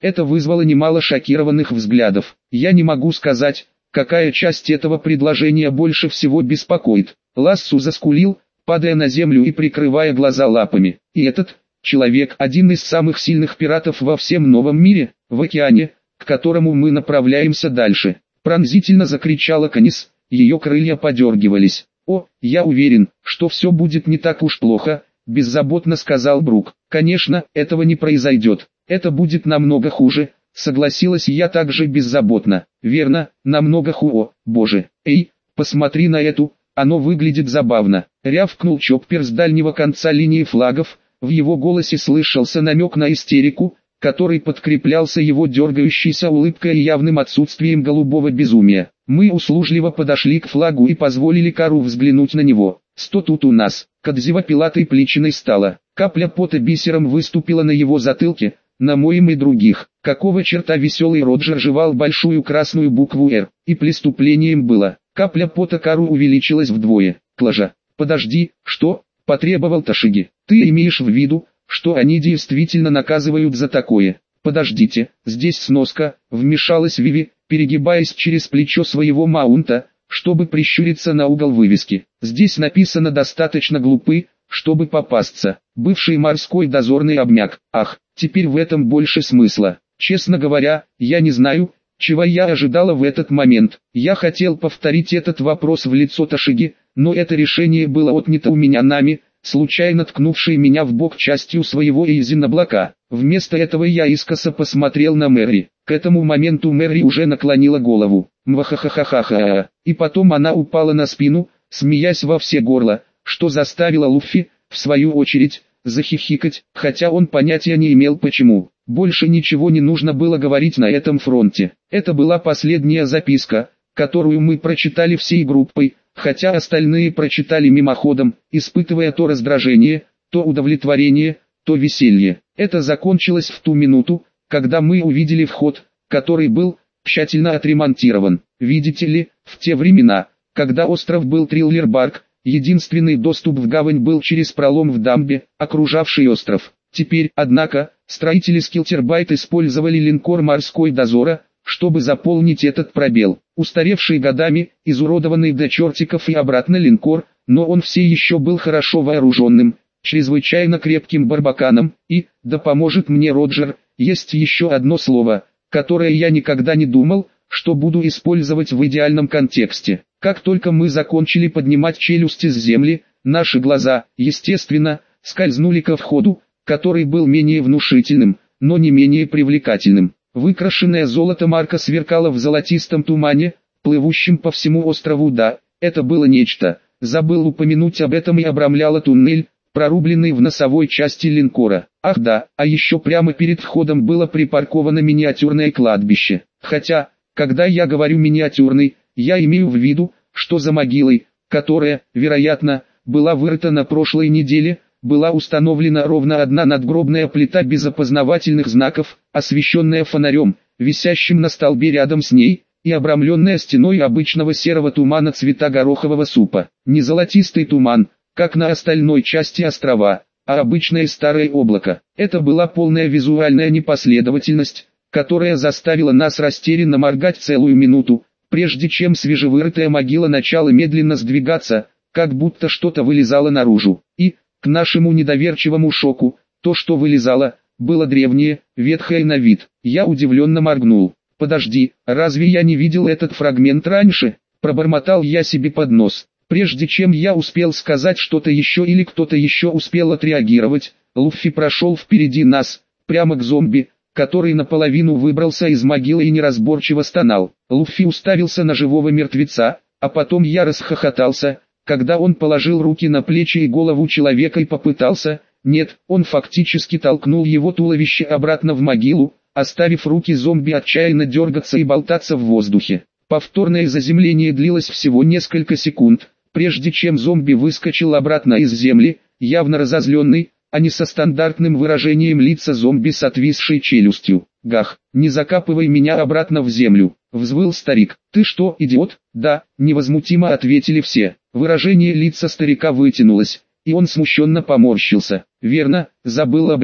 Это вызвало немало шокированных взглядов. Я не могу сказать, какая часть этого предложения больше всего беспокоит. Лассу заскулил, падая на землю и прикрывая глаза лапами. И этот человек один из самых сильных пиратов во всем новом мире, в океане, к которому мы направляемся дальше. Пронзительно закричала Канис, ее крылья подергивались. «О, я уверен, что все будет не так уж плохо», – беззаботно сказал Брук. «Конечно, этого не произойдет. Это будет намного хуже», – согласилась я также беззаботно. «Верно, намного хуже. Боже, эй, посмотри на эту, оно выглядит забавно», – рявкнул Чоппер с дальнего конца линии флагов. В его голосе слышался намек на истерику, который подкреплялся его дергающейся улыбкой и явным отсутствием голубого безумия. Мы услужливо подошли к флагу и позволили Кару взглянуть на него. «Что тут у нас?» Кадзива пилатой плечиной стала. Капля пота бисером выступила на его затылке, на моем и других. Какого черта веселый Роджер жевал большую красную букву «Р», и преступлением было. Капля пота Кару увеличилась вдвое. «Клажа, подожди, что?» – потребовал Ташиги. «Ты имеешь в виду, что они действительно наказывают за такое?» «Подождите, здесь сноска», – вмешалась Виви, перегибаясь через плечо своего маунта, чтобы прищуриться на угол вывески. «Здесь написано достаточно глупы, чтобы попасться». Бывший морской дозорный обмяк. «Ах, теперь в этом больше смысла. Честно говоря, я не знаю, чего я ожидала в этот момент. Я хотел повторить этот вопрос в лицо Ташиги, но это решение было отнято у меня нами, случайно ткнувшей меня в бок частью своего эйзеноблока. Вместо этого я искоса посмотрел на Мэри. К этому моменту Мэри уже наклонила голову. Мвахахахахаха. И потом она упала на спину, смеясь во все горло, что заставило Луффи, в свою очередь, захихикать, хотя он понятия не имел почему. Больше ничего не нужно было говорить на этом фронте. Это была последняя записка, которую мы прочитали всей группой, хотя остальные прочитали мимоходом, испытывая то раздражение, то удовлетворение, то веселье. Это закончилось в ту минуту, когда мы увидели вход, который был тщательно отремонтирован. Видите ли, в те времена, когда остров был Триллер-Барк, единственный доступ в гавань был через пролом в дамбе, окружавший остров. Теперь, однако, строители Скилтербайт использовали линкор морской дозора, чтобы заполнить этот пробел. Устаревший годами, изуродованный до чертиков и обратно линкор, но он все еще был хорошо вооруженным, чрезвычайно крепким барбаканом, и, да поможет мне Роджер, есть еще одно слово, которое я никогда не думал, что буду использовать в идеальном контексте. Как только мы закончили поднимать челюсти с земли, наши глаза, естественно, скользнули ко входу, который был менее внушительным, но не менее привлекательным. Выкрашенная золотом арка сверкала в золотистом тумане, плывущем по всему острову. Да, это было нечто. Забыл упомянуть об этом и обрамляла туннель, прорубленный в носовой части линкора. Ах да, а еще прямо перед входом было припарковано миниатюрное кладбище. Хотя, когда я говорю миниатюрный, я имею в виду, что за могилой, которая, вероятно, была вырыта на прошлой неделе, была установлена ровно одна надгробная плита без опознавательных знаков, освещенная фонарем, висящим на столбе рядом с ней, и обрамленная стеной обычного серого тумана цвета горохового супа. Не золотистый туман, как на остальной части острова, а обычное старое облако. Это была полная визуальная непоследовательность, которая заставила нас растерянно моргать целую минуту, прежде чем свежевырытая могила начала медленно сдвигаться, как будто что-то вылезало наружу. И, к нашему недоверчивому шоку, то, что вылезало, было древнее, ветхое на вид. Я удивленно моргнул. «Подожди, разве я не видел этот фрагмент раньше?» Пробормотал я себе под нос. Прежде чем я успел сказать что-то еще или кто-то еще успел отреагировать, Луффи прошел впереди нас, прямо к зомби, который наполовину выбрался из могилы и неразборчиво стонал. Луффи уставился на живого мертвеца, а потом я расхохотался, когда он положил руки на плечи и голову человека и попытался, нет, он фактически толкнул его туловище обратно в могилу, оставив руки зомби отчаянно дергаться и болтаться в воздухе. Повторное заземление длилось всего несколько секунд, прежде чем зомби выскочил обратно из земли, явно разозленный, а не со стандартным выражением лица зомби с отвисшей челюстью. «Гах, не закапывай меня обратно в землю», — взвыл старик. «Ты что, идиот?» «Да», — невозмутимо ответили все. Выражение лица старика вытянулось, и он смущенно поморщился. «Верно, забыл об этом.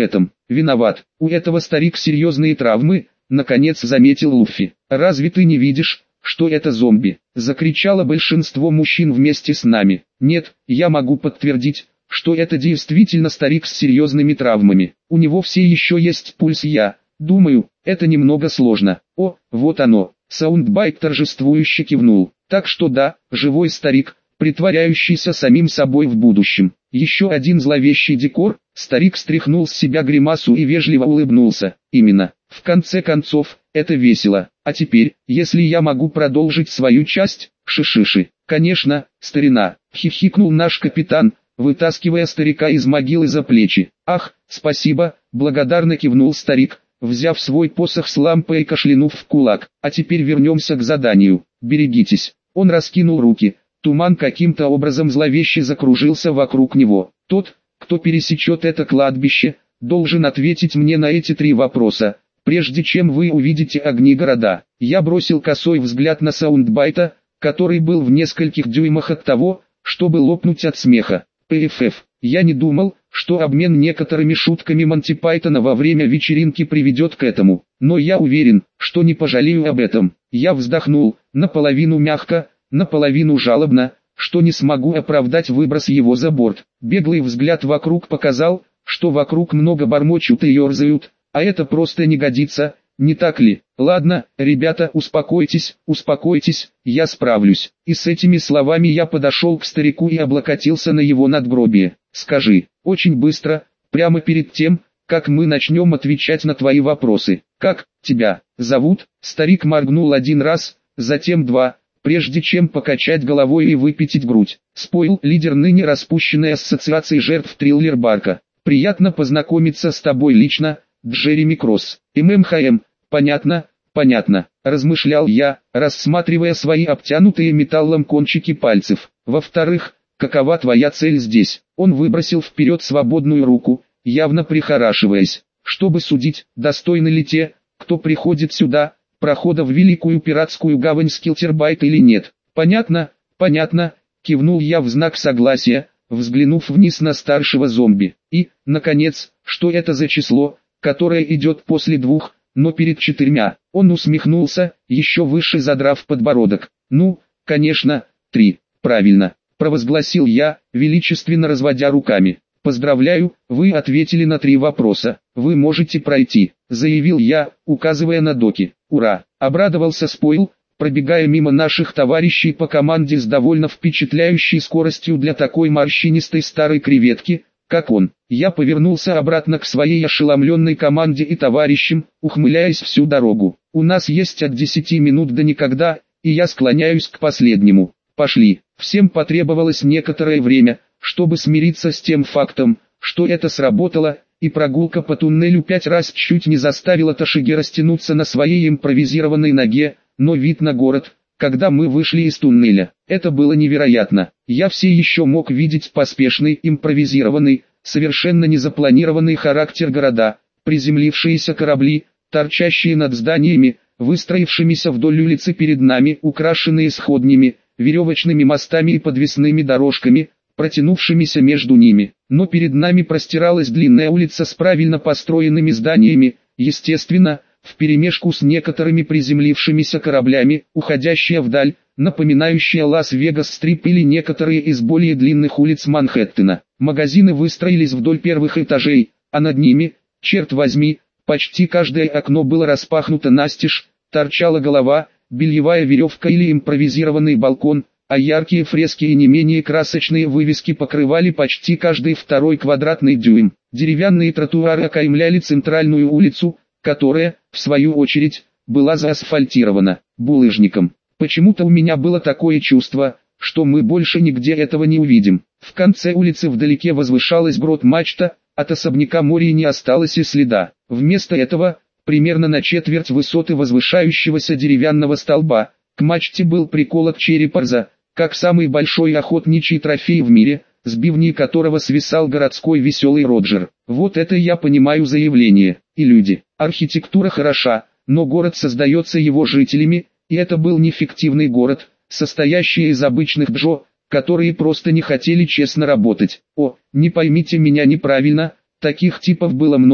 виноват. У этого старик серьезные травмы, наконец заметил Луффи. Разве ты не видишь, что это зомби? Закричало большинство мужчин вместе с нами. Нет, я могу подтвердить, что это действительно старик с серьезными травмами. У него все еще есть пульс, я думаю, это немного сложно. О, вот оно. Саундбайт торжествующе кивнул. Так что да, живой старик, притворяющийся самим собой в будущем. Еще один зловещий декор. Старик стряхнул с себя гримасу и вежливо улыбнулся. Именно. В конце концов, это весело. А теперь, если я могу продолжить свою часть, шишиши. Конечно, старина, хихикнул наш капитан, вытаскивая старика из могилы за плечи. Ах, спасибо, благодарно кивнул старик, взяв свой посох с лампой и кашлянув в кулак. А теперь вернемся к заданию. Берегитесь. Он раскинул руки. Туман каким-то образом зловеще закружился вокруг него. Тот, кто пересечет это кладбище, должен ответить мне на эти 3 вопроса, прежде чем вы увидите огни города. Я бросил косой взгляд на Саундбайта, который был в нескольких дюймах от того, чтобы лопнуть от смеха. ПФФ. Я не думал, что обмен некоторыми шутками Монти Пайтона во время вечеринки приведет к этому, но я уверен, что не пожалею об этом. Я вздохнул, наполовину мягко, наполовину жалобно, что не смогу оправдать выброс его за борт. Беглый взгляд вокруг показал, что вокруг много бормочут и ерзают, а это просто не годится, не так ли? Ладно, ребята, успокойтесь, успокойтесь, я справлюсь. И с этими словами я подошел к старику и облокотился на его надгробие. Скажи, очень быстро, прямо перед тем, как мы начнем отвечать на твои вопросы. Как тебя зовут? Старик моргнул 1 раз, затем 2. Прежде чем покачать головой и выпятить грудь. Спойл, лидер ныне распущенной ассоциации жертв Триллер-Барка. Приятно познакомиться с тобой лично, Джереми Кросс. ММХМ, понятно, понятно, размышлял я, рассматривая свои обтянутые металлом кончики пальцев. Во-вторых, какова твоя цель здесь? Он выбросил вперед свободную руку, явно прихорашиваясь, чтобы судить, достойны ли те, кто приходит сюда, прохода в великую пиратскую гавань Скилтербайт или нет. Понятно, понятно, кивнул я в знак согласия, взглянув вниз на старшего зомби. И, наконец, что это за число, которое идет после 2, но перед 4? Он усмехнулся, еще выше задрав подбородок. Ну, конечно, 3, правильно, провозгласил я, величественно разводя руками. Поздравляю, вы ответили на 3 вопроса. Вы можете пройти, заявил я, указывая на доки. Ура! Обрадовался Спойл, пробегая мимо наших товарищей по команде с довольно впечатляющей скоростью для такой морщинистой старой креветки, как он. Я повернулся обратно к своей ошеломленной команде и товарищам, ухмыляясь всю дорогу. У нас есть от 10 минут до никогда, и я склоняюсь к последнему. Пошли. Всем потребовалось некоторое время, чтобы смириться с тем фактом, что это сработало, и прогулка по туннелю 5 раз чуть не заставила Тошиги растянуться на своей импровизированной ноге, но вид на город, когда мы вышли из туннеля, это было невероятно. Я все еще мог видеть поспешный, импровизированный, совершенно незапланированный характер города, приземлившиеся корабли, торчащие над зданиями, выстроившимися вдоль улицы перед нами, украшенные сходнями, веревочными мостами и подвесными дорожками, протянувшимися между ними. Но перед нами простиралась длинная улица с правильно построенными зданиями, естественно, вперемешку с некоторыми приземлившимися кораблями, уходящая вдаль, напоминающая Лас-Вегас-Стрип или некоторые из более длинных улиц Манхэттена. Магазины выстроились вдоль первых этажей, а над ними, черт возьми, почти каждое окно было распахнуто настежь, торчала голова, бельевая веревка или импровизированный балкон, а яркие фрески и не менее красочные вывески покрывали почти каждый 2 квадратный дюйм. Деревянные тротуары окаймляли центральную улицу, которая, в свою очередь, была заасфальтирована булыжником. Почему-то у меня было такое чувство, что мы больше нигде этого не увидим. В конце улицы вдалеке возвышалась грот-мачта, от особняка Мории не осталось и следа. Вместо этого, примерно на четверть высоты возвышающегося деревянного столба, к мачте был приколот череп орза, как самый большой охотничий трофей в мире, с бивней которого свисал городской веселый Роджер. Вот это я понимаю заявление. И люди. Архитектура хороша, но город создается его жителями, и это был неэффективный город, состоящий из обычных Джо, которые просто не хотели честно работать. О, не поймите меня неправильно, таких типов было много,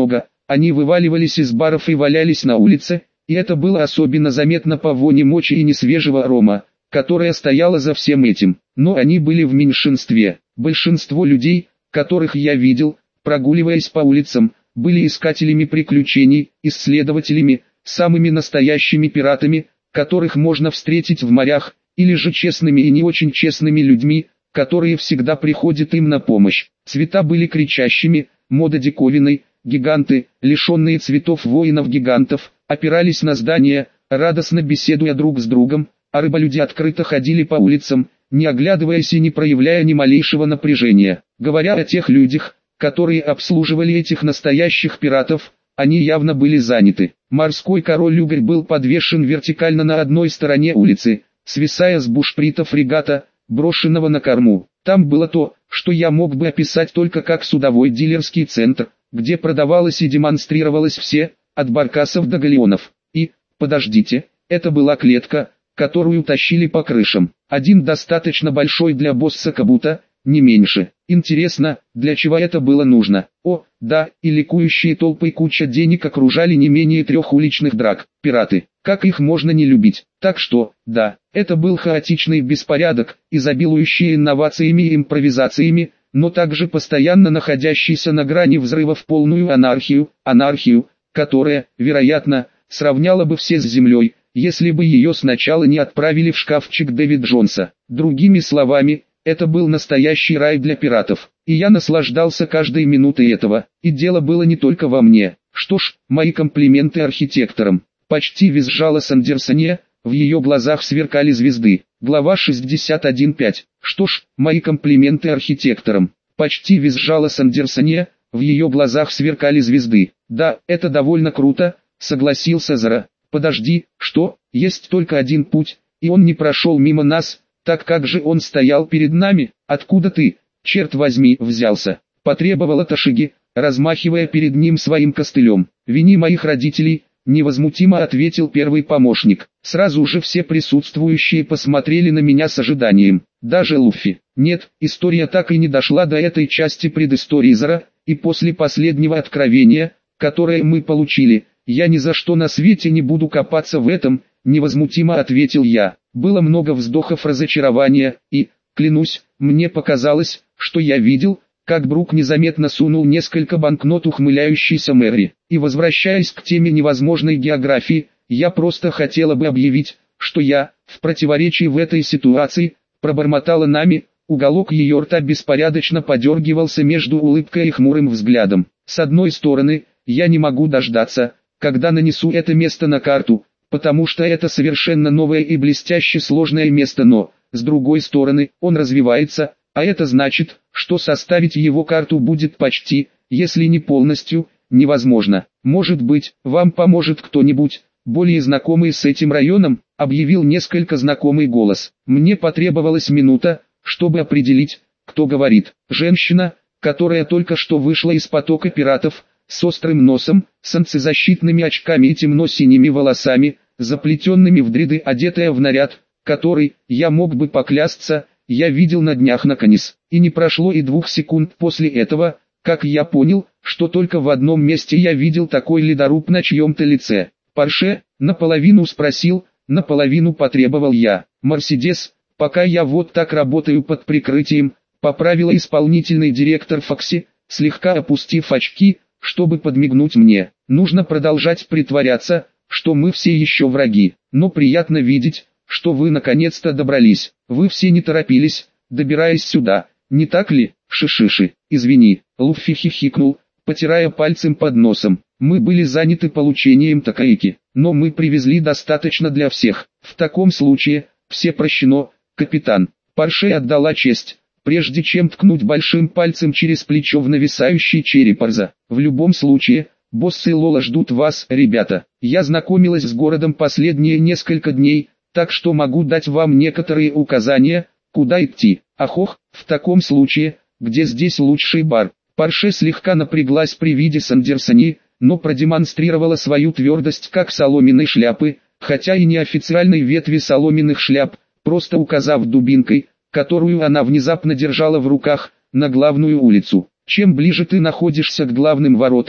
Они вываливались из баров и валялись на улице, и это было особенно заметно по воне мочи и несвежего рома, которая стояла за всем этим. Но они были в меньшинстве. Большинство людей, которых я видел, прогуливаясь по улицам, были искателями приключений, исследователями, самыми настоящими пиратами, которых можно встретить в морях, или же честными и не очень честными людьми, которые всегда приходят им на помощь. Цвета были кричащими, мода диковиной, гиганты, лишенные цветов воинов-гигантов, опирались на здания, радостно беседуя друг с другом, а рыболюди открыто ходили по улицам, не оглядываясь и не проявляя ни малейшего напряжения. Говоря о тех людях, которые обслуживали этих настоящих пиратов, они явно были заняты. Морской король Угорь был подвешен вертикально на одной стороне улицы, свисая с бушприта фрегата, брошенного на корму. Там было то, что я мог бы описать только как судовой дилерский центр, где продавалось и демонстрировалось все, от баркасов до галеонов. И, подождите, это была клетка, которую тащили по крышам. Один достаточно большой для босса кабута, не меньше. Интересно, для чего это было нужно? О, да, и ликующие толпы и куча денег окружали не менее 3 уличных драк. Пираты, как их можно не любить? Так что, да, это был хаотичный беспорядок, изобилующий инновациями и импровизациями, но также постоянно находящийся на грани взрыва в полную анархию, которая, вероятно, сравняла бы все с землей, если бы ее сначала не отправили в шкафчик Дэвид Джонса. Другими словами, это был настоящий рай для пиратов, и я наслаждался каждой минутой этого, и дело было не только во мне. Что ж, мои комплименты архитекторам. Почти визжала Сандерсония, в ее глазах сверкали звезды. Глава 61.5. Что ж, мои комплименты архитекторам. Почти визжала Сандерсония, в ее глазах сверкали звезды. Да, это довольно круто, согласился Зара. Подожди, что, есть только один путь, и он не прошел мимо нас, так как же он стоял перед нами? Откуда ты, черт возьми, взялся? Потребовала Ташиги, размахивая перед ним своим костылем. Вини моих родителей, невозмутимо ответил первый помощник. Сразу же все присутствующие посмотрели на меня с ожиданием. Даже Луффи. Нет, история так и не дошла до этой части предыстории Зара, и после последнего откровения, которое мы получили, я ни за что на свете не буду копаться в этом, невозмутимо ответил я. Было много вздохов разочарования, и, клянусь, мне показалось, что я видел, как Брук незаметно сунул несколько банкнот ухмыляющейся Мэри. И возвращаясь к теме невозможной географии, я просто хотела бы объявить, что я, в противоречии в этой ситуации, пробормотала Нами, уголок ее рта беспорядочно подергивался между улыбкой и хмурым взглядом. С одной стороны, я не могу дождаться, когда нанесу это место на карту, потому что это совершенно новое и блестяще сложное место, но, с другой стороны, он развивается, а это значит, что составить его карту будет почти, если не полностью, невозможно. Может быть, вам поможет кто-нибудь, более знакомый с этим районом, объявил несколько знакомый голос. Мне потребовалась минута, чтобы определить, кто говорит. Женщина, которая только что вышла из потока пиратов, с острым носом, солнцезащитными очками и темно-синими волосами, заплетенными в дреды, одетая в наряд, который, я мог бы поклясться, я видел на днях на Канис. И не прошло и 2 секунд после этого, как я понял, что только в одном месте я видел такой ледоруб на чьем-то лице. «Порше?» — наполовину спросил, наполовину потребовал я. «Мерседес, пока я вот так работаю под прикрытием», — поправила исполнительный директор Фокси, слегка опустив очки, чтобы подмигнуть мне. «Нужно продолжать притворяться, что мы все еще враги, но приятно видеть, что вы наконец-то добрались. Вы все не торопились, добираясь сюда, не так ли, Шишиши?» «Извини», — Луффи хихикнул, потирая пальцем под носом. «Мы были заняты получением такаики, но мы привезли достаточно для всех. В таком случае, все прощено, капитан». Порше отдала честь, прежде чем ткнуть большим пальцем через плечо в нависающий череп Арза. «В любом случае, босс и Лола ждут вас, ребята. Я знакомилась с городом последние несколько дней, так что могу дать вам некоторые указания, куда идти». «Ахох, в таком случае, где здесь лучший бар?» Порше слегка напряглась при виде Сандерсони, но продемонстрировала свою твердость как соломенной шляпы, хотя и не официальной ветви соломенных шляп, просто указав дубинкой, которую она внезапно держала в руках, на главную улицу. «Чем ближе ты находишься к главным воротам,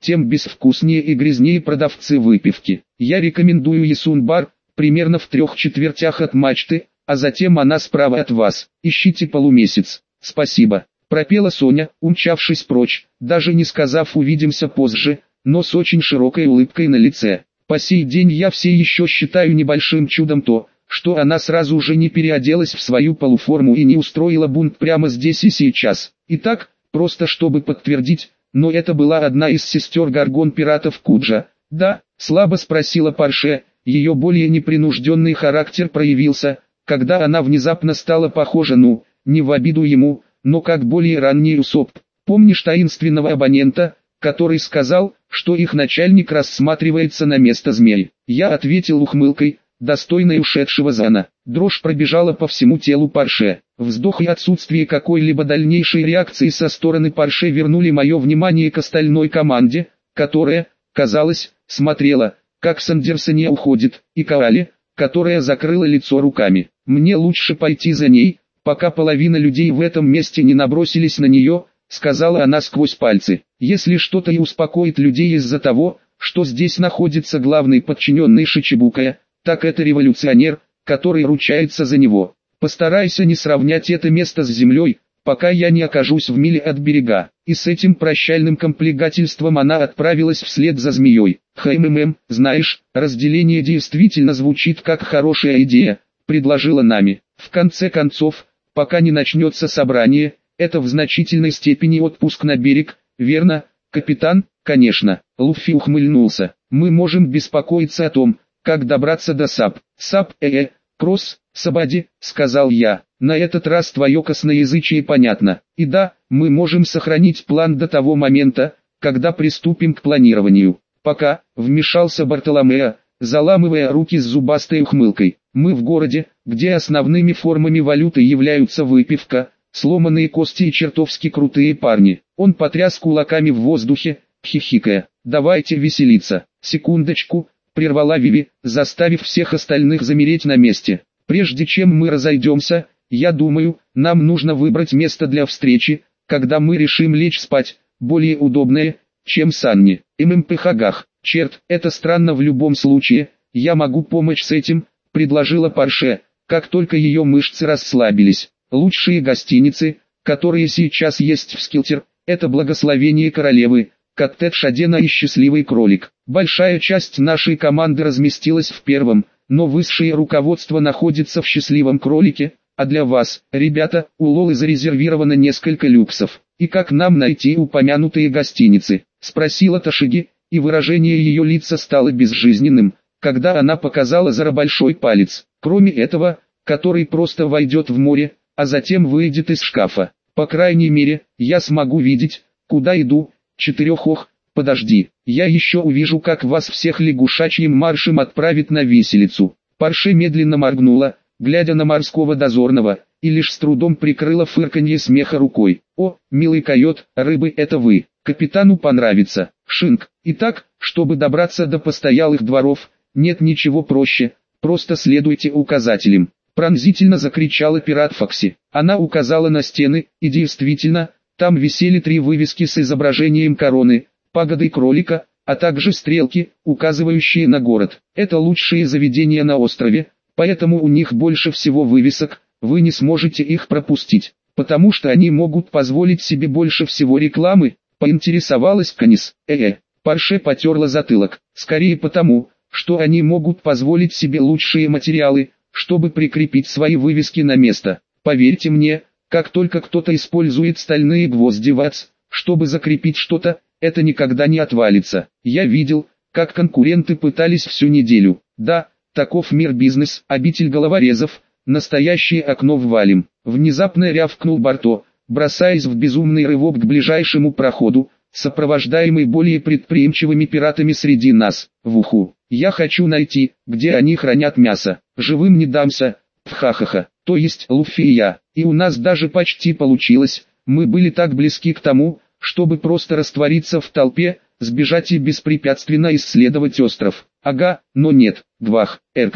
тем безвкуснее и грязнее продавцы выпивки. Я рекомендую Ясун-бар, примерно в 3/4 от мачты, а затем она справа от вас. Ищите полумесяц. Спасибо, пропела Соня, умчавшись прочь, даже не сказав «увидимся позже», но с очень широкой улыбкой на лице. По сей день я все еще считаю небольшим чудом то, что она сразу же не переоделась в свою полуформу и не устроила бунт прямо здесь и сейчас. Итак, просто чтобы подтвердить, но это была одна из сестер Гаргон-пиратов Куджа. Да, слабо спросила Парше, ее более непринужденный характер проявился, когда она внезапно стала похожа, не в обиду ему, но как более ранний Усоп. Помнишь таинственного абонента, который сказал, что их начальник рассматривается на место змеи? Я ответил ухмылкой, достойной ушедшего Зана. Дрожь пробежала по всему телу Парше. Вздох и отсутствие какой-либо дальнейшей реакции со стороны Парше вернули мое внимание к остальной команде, которая, казалось, смотрела, как Сандерсония уходит, и Каали, которая закрыла лицо руками. Мне лучше пойти за ней, пока половина людей в этом месте не набросились на нее, сказала она сквозь пальцы. Если что-то и успокоит людей из-за того, что здесь находится главный подчиненный Шичибукая, так это революционер, который ручается за него. Постарайся не сравнять это место с землей, пока я не окажусь в миле от берега. И с этим прощальным комплегательством она отправилась вслед за змеей. Знаешь, разделение действительно звучит как хорошая идея, предложила Нами. В конце концов, пока не начнется собрание, это в значительной степени отпуск на берег, верно, капитан? Конечно. Луффи ухмыльнулся. Мы можем беспокоиться о том, как добраться до САП. САП, Кросс, Сабади, сказал я. На этот раз твое косноязычие понятно. И да, мы можем сохранить план до того момента, когда приступим к планированию. Пока, вмешался Бартоломео, заламывая руки с зубастой ухмылкой. Мы в городе, где основными формами валюты являются выпивка, сломанные кости и чертовски крутые парни. Он потряс кулаками в воздухе, хихикая. Давайте веселиться. Секундочку, прервала Виви, заставив всех остальных замереть на месте. Прежде чем мы разойдемся, я думаю, нам нужно выбрать место для встречи, когда мы решим лечь спать, более удобное, чем Санни. ММПХГах. Черт, это странно в любом случае, я могу помочь с этим, предложила Парше, как только ее мышцы расслабились. Лучшие гостиницы, которые сейчас есть в Скилтер, это благословение королевы, коттедж Адена и счастливый кролик. Большая часть нашей команды разместилась в первом, но высшее руководство находится в счастливом кролике, а для вас, ребята, у Лолы зарезервировано несколько люксов. И как нам найти упомянутые гостиницы? Спросила Ташиги, и выражение ее лица стало безжизненным, когда она показала Зара большой палец. Кроме этого, который просто войдет в море, а затем выйдет из шкафа. По крайней мере, я смогу видеть, куда иду. Подожди, я еще увижу, как вас всех лягушачьим маршем отправит на виселицу. Парше медленно моргнула, глядя на морского дозорного, и лишь с трудом прикрыла фырканье смеха рукой. О, милый койот, рыбы, это вы. Капитану понравится. Шинк. Итак, чтобы добраться до постоялых дворов, нет ничего проще, просто следуйте указателям. Пронзительно закричала пират Фокси. Она указала на стены, и действительно, там висели 3 вывески с изображением короны, пагоды кролика, а также стрелки, указывающие на город. Это лучшие заведения на острове, поэтому у них больше всего вывесок, вы не сможете их пропустить, потому что они могут позволить себе больше всего рекламы, поинтересовалась Канис. Парше потерла затылок, скорее потому, что они могут позволить себе лучшие материалы, чтобы прикрепить свои вывески на место. Поверьте мне, как только кто-то использует стальные гвозди чтобы закрепить что-то, это никогда не отвалится. Я видел, как конкуренты пытались всю неделю. Да, таков мир бизнес, обитель головорезов, настоящее окно в валим. Внезапно рявкнул Барто, бросаясь в безумный рывок к ближайшему проходу, сопровождаемый более предприимчивыми пиратами среди нас. В уху. Я хочу найти, где они хранят мясо. Живым не дамся. Пхахаха. То есть Луффи и я. И у нас даже почти получилось. Мы были так близки к тому, чтобы просто раствориться в толпе, сбежать и беспрепятственно исследовать остров. Ага, но нет. Гвах,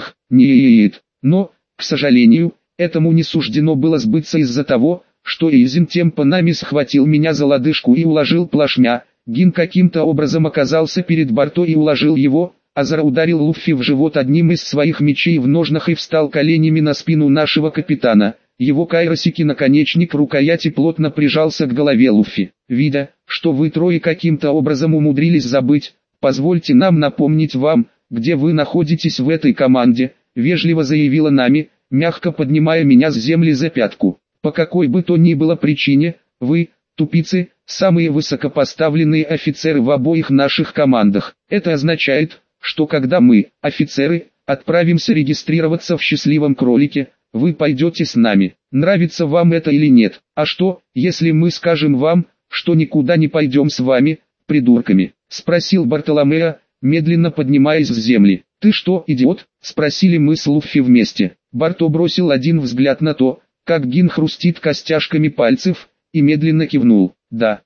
нет. Но, к сожалению, этому не суждено было сбыться из-за того, что Эйзен тем по нами схватил меня за лодыжку и уложил плашмя, Гин каким-то образом оказался перед Барто и уложил его, а Зара ударил Луффи в живот одним из своих мечей в ножнах и встал коленями на спину нашего капитана. Его кайросики наконечник рукояти плотно прижался к голове Луффи. Видя, что вы трое каким-то образом умудрились забыть, позвольте нам напомнить вам, где вы находитесь в этой команде, вежливо заявила Нами, мягко поднимая меня с земли за пятку. По какой бы то ни было причине, вы, тупицы, самые высокопоставленные офицеры в обоих наших командах. Это означает, что когда мы, офицеры, отправимся регистрироваться в счастливом кролике, вы пойдете с нами. Нравится вам это или нет? А что, если мы скажем вам, что никуда не пойдем с вами, придурками? Спросил Бартоломео, медленно поднимаясь с земли. Ты что, идиот? Спросили мы с Луффи вместе. Барто бросил один взгляд на то, как Гин хрустит костяшками пальцев, и медленно кивнул. Да,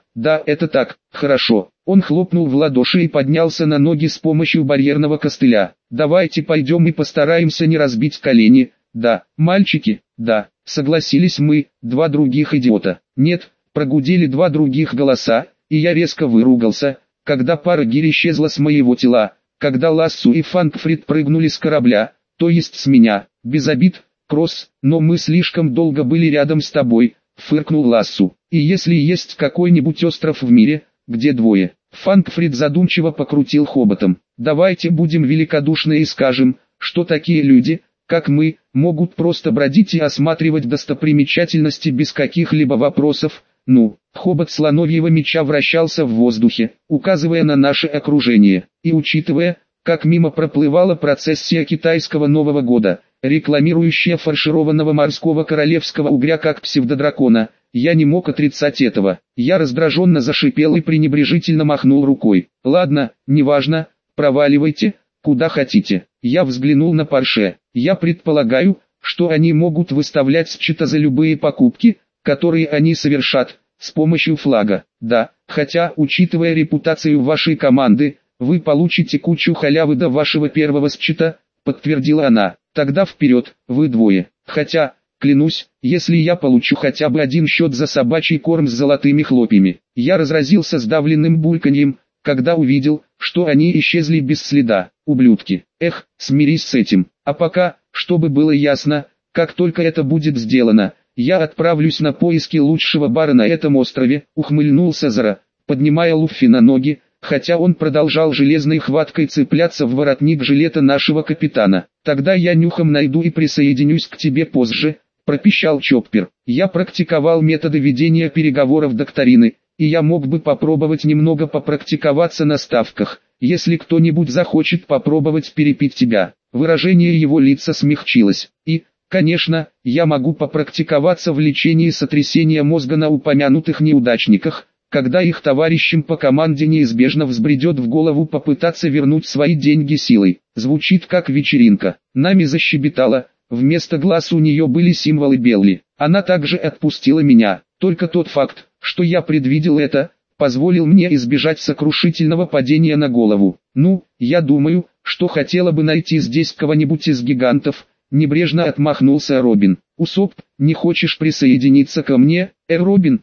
это так, хорошо. Он хлопнул в ладоши и поднялся на ноги с помощью барьерного костыля. Давайте пойдем и постараемся не разбить колени. Да, мальчики, да, согласились мы, два других идиота. Нет, прогудели два других голоса, и я резко выругался, когда пара гирь исчезла с моего тела, когда Лассу и Фанкфрид прыгнули с корабля, то есть с меня. Без обид, Кросс, но мы слишком долго были рядом с тобой, фыркнул Лассу. И если есть какой-нибудь остров в мире, где двое? Фанкфрид задумчиво покрутил хоботом. Давайте будем великодушны и скажем, что такие люди, как мы, могут просто бродить и осматривать достопримечательности без каких-либо вопросов. Ну, хобот слоновьего меча вращался в воздухе, указывая на наше окружение, и учитывая, как мимо проплывала процессия китайского Нового года, рекламирующая фаршированного морского королевского угря как псевдодракона, я не мог отрицать этого. Я раздраженно зашипел и пренебрежительно махнул рукой. Ладно, неважно, проваливайте, куда хотите. Я взглянул на Порше. Я предполагаю, что они могут выставлять счета за любые покупки, которые они совершат, с помощью флага. Да, хотя, учитывая репутацию вашей команды, вы получите кучу халявы до вашего первого счета, подтвердила она. Тогда вперед, вы двое. Хотя, клянусь, если я получу хотя бы один счет за собачий корм с золотыми хлопьями. Я разразился сдавленным бульканьем, когда увидел, что они исчезли без следа. Ублюдки. Эх, смирись с этим. А пока, чтобы было ясно, как только это будет сделано, я отправлюсь на поиски лучшего бара на этом острове, ухмыльнулся Зара, поднимая Луффи на ноги, хотя он продолжал железной хваткой цепляться в воротник жилета нашего капитана. Тогда я нюхом найду и присоединюсь к тебе позже, пропищал Чоппер. Я практиковал методы ведения переговоров докторины, и я мог бы попробовать немного попрактиковаться на ставках, если кто-нибудь захочет попробовать перепить тебя. Выражение его лица смягчилось. И, конечно, я могу попрактиковаться в лечении сотрясения мозга на упомянутых неудачниках, когда их товарищам по команде неизбежно взбредет в голову попытаться вернуть свои деньги силой. Звучит как вечеринка. Нами защебетала, вместо глаз у нее были символы Белли. Она также отпустила меня. Только тот факт, что я предвидел это, позволил мне избежать сокрушительного падения на голову. Ну, я думаю, что хотела бы найти здесь кого-нибудь из гигантов. Небрежно отмахнулся Робин. Усоп, не хочешь присоединиться ко мне, Робин?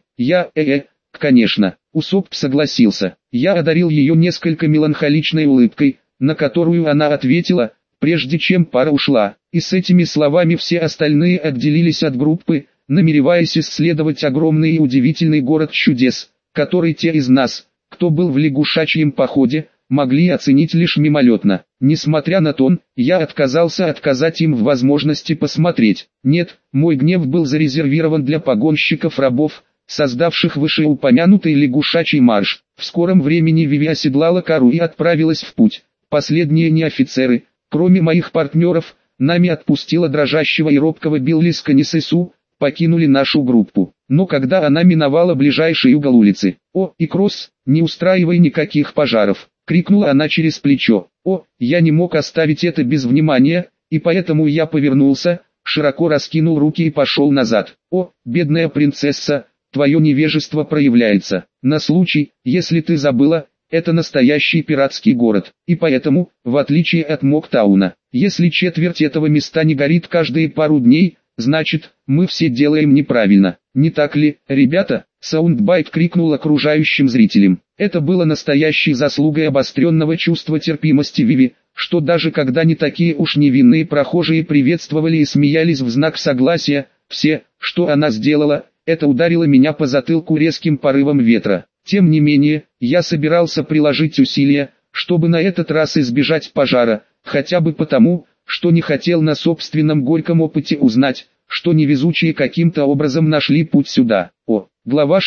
Конечно, Усоп согласился. Я одарил ее несколько меланхоличной улыбкой, на которую она ответила, прежде чем пара ушла. И с этими словами все остальные отделились от группы, намереваясь исследовать огромный и удивительный город чудес, который те из нас, кто был в лягушачьем походе, могли оценить лишь мимолетно. Несмотря на то, я отказался отказать им в возможности посмотреть. Нет, мой гнев был зарезервирован для погонщиков рабов, создавших вышеупомянутый лягушачий марш. В скором времени Виви оседлала кару и отправилась в путь. Последние неофицеры, кроме моих партнеров, нами отпустила дрожащего и робкого Билли с Канисесу, покинули нашу группу. Но когда она миновала ближайший угол улицы, «О, и Кросс, не устраивай никаких пожаров!» — крикнула она через плечо. «О, я не мог оставить это без внимания, и поэтому я повернулся, широко раскинул руки и пошел назад. О, бедная принцесса, твое невежество проявляется. На случай, если ты забыла, это настоящий пиратский город, и поэтому, в отличие от Моктауна, если четверть этого места не горит каждые пару дней, значит, мы все делаем неправильно. Не так ли, ребята?» Саундбайт крикнул окружающим зрителям. Это было настоящей заслугой обостренного чувства терпимости Виви, что даже когда не такие уж невинные прохожие приветствовали и смеялись в знак согласия, все, что она сделала, это ударило меня по затылку резким порывом ветра. Тем не менее, я собирался приложить усилия, чтобы на этот раз избежать пожара, хотя бы потому, что не хотел на собственном горьком опыте узнать, что невезучие каким-то образом нашли путь сюда. Глава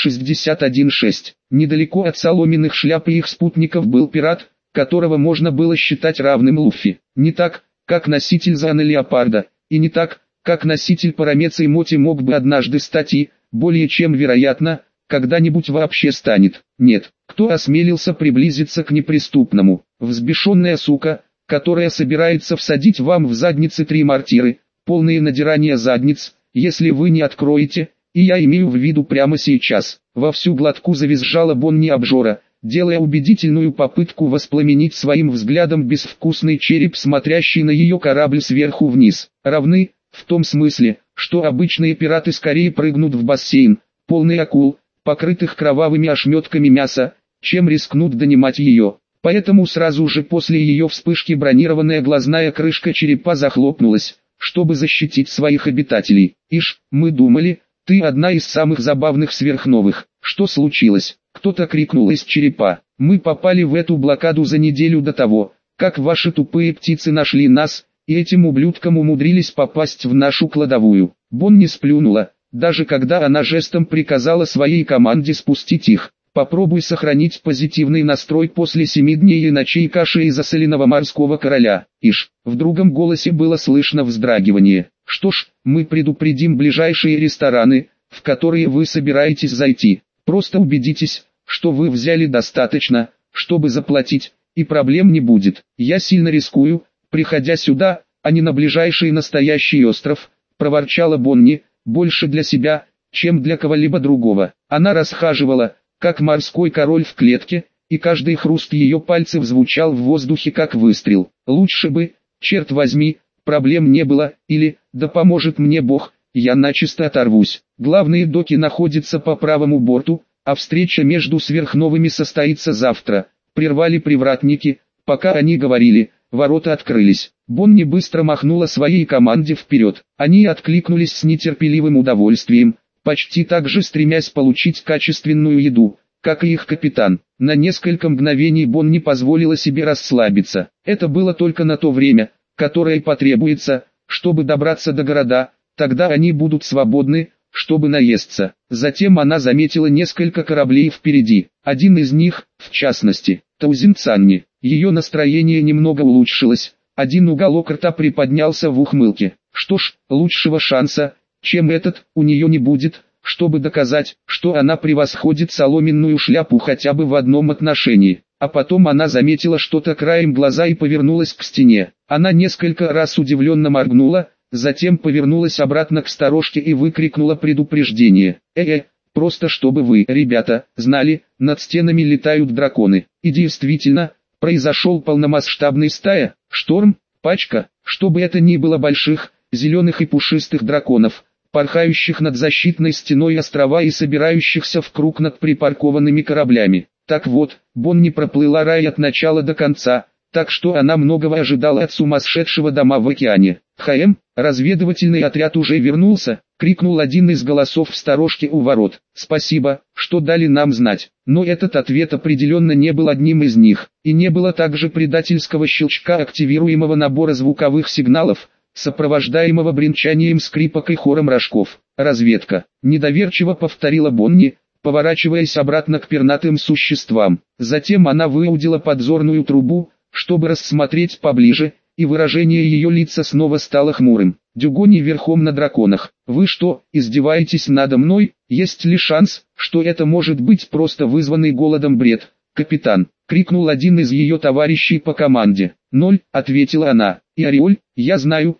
61.6. Недалеко от соломенных шляп и их спутников был пират, которого можно было считать равным Луффи. Не так, как носитель Зана Леопарда, и не так, как носитель Парамеца и Моти мог бы однажды стать и, более чем вероятно, когда-нибудь вообще станет. Нет, кто осмелился приблизиться к неприступному? Взбешенная сука, которая собирается всадить вам в задницы 3 мортиры, полные надирания задниц, если вы не откроете, и я имею в виду прямо сейчас. Во всю глотку завизжала Бонни обжора, делая убедительную попытку воспламенить своим взглядом безвкусный череп, смотрящий на ее корабль сверху вниз. Равны, в том смысле, что обычные пираты скорее прыгнут в бассейн, полный акул, покрытых кровавыми ошметками мяса, чем рискнут донимать ее. Поэтому сразу же после ее вспышки бронированная глазная крышка черепа захлопнулась, чтобы защитить своих обитателей. «Ишь, мы думали, ты одна из самых забавных сверхновых. Что случилось?» Кто-то крикнул из черепа. «Мы попали в эту блокаду за неделю до того, как ваши тупые птицы нашли нас, и этим ублюдкам умудрились попасть в нашу кладовую». Бонни сплюнула, даже когда она жестом приказала своей команде спустить их. «Попробуй сохранить позитивный настрой после 7 дней и ночей каши из засоленного морского короля». Ишь, в другом голосе было слышно вздрагивание. «Что ж, мы предупредим ближайшие рестораны, в которые вы собираетесь зайти. Просто убедитесь, что вы взяли достаточно, чтобы заплатить, и проблем не будет. Я сильно рискую, приходя сюда, а не на ближайший настоящий остров», проворчала Бонни, больше для себя, чем для кого-либо другого. Она расхаживала, как морской король в клетке, и каждый хруст ее пальцев звучал в воздухе как выстрел. «Лучше бы, черт возьми, проблем не было, или, да поможет мне Бог, я начисто оторвусь. Главные доки находятся по правому борту, а встреча между сверхновыми состоится завтра», прервали привратники. Пока они говорили, ворота открылись. Бонни быстро махнула своей команде вперед. Они откликнулись с нетерпеливым удовольствием, почти так же стремясь получить качественную еду, как и их капитан. На несколько мгновений Бонни позволила себе расслабиться. Это было только на то время, которое потребуется, чтобы добраться до города, тогда они будут свободны, чтобы наесться. Затем она заметила несколько кораблей впереди. Один из них, в частности, Таузенцанни. Ее настроение немного улучшилось. Один уголок рта приподнялся в ухмылке. Что ж, лучшего шанса, чем этот, у нее не будет, чтобы доказать, что она превосходит соломенную шляпу хотя бы в одном отношении. А потом она заметила что-то краем глаза и повернулась к стене. Она несколько раз удивленно моргнула, затем повернулась обратно к сторожке и выкрикнула предупреждение. Просто чтобы вы, ребята, знали, над стенами летают драконы». И действительно, произошел полномасштабный шторм, пачка, что бы это ни было больших, зеленых и пушистых драконов, порхающих над защитной стеной острова и собирающихся в круг над припаркованными кораблями. Так вот, Бонни проплыла рай от начала до конца, так что она многого ожидала от сумасшедшего дома в океане. Разведывательный отряд уже вернулся», — крикнул один из голосов в сторожке у ворот. «Спасибо, что дали нам знать». Но этот ответ определенно не был одним из них, и не было также предательского щелчка активируемого набора звуковых сигналов, сопровождаемого бренчанием скрипок и хором рожков. «Разведка», — недоверчиво повторила Бонни, поворачиваясь обратно к пернатым существам. Затем она выудила подзорную трубу, чтобы рассмотреть поближе, и выражение ее лица снова стало хмурым. «Дюгони верхом на драконах. Вы что, издеваетесь надо мной? Есть ли шанс, что это может быть просто вызванный голодом бред, капитан?» — крикнул один из ее товарищей по команде. «0», — ответила она. «И Ореоль, я знаю,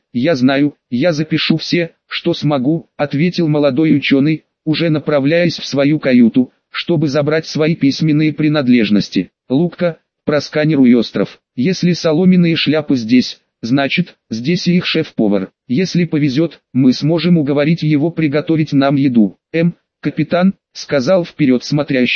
я запишу все, что смогу», — ответил молодой ученый, уже направляясь в свою каюту, чтобы забрать свои письменные принадлежности. «Лукка, просканируй остров. Если соломенные шляпы здесь, значит, здесь и их шеф-повар. Если повезет, мы сможем уговорить его приготовить нам еду». «Капитан», — сказал вперед смотрящий,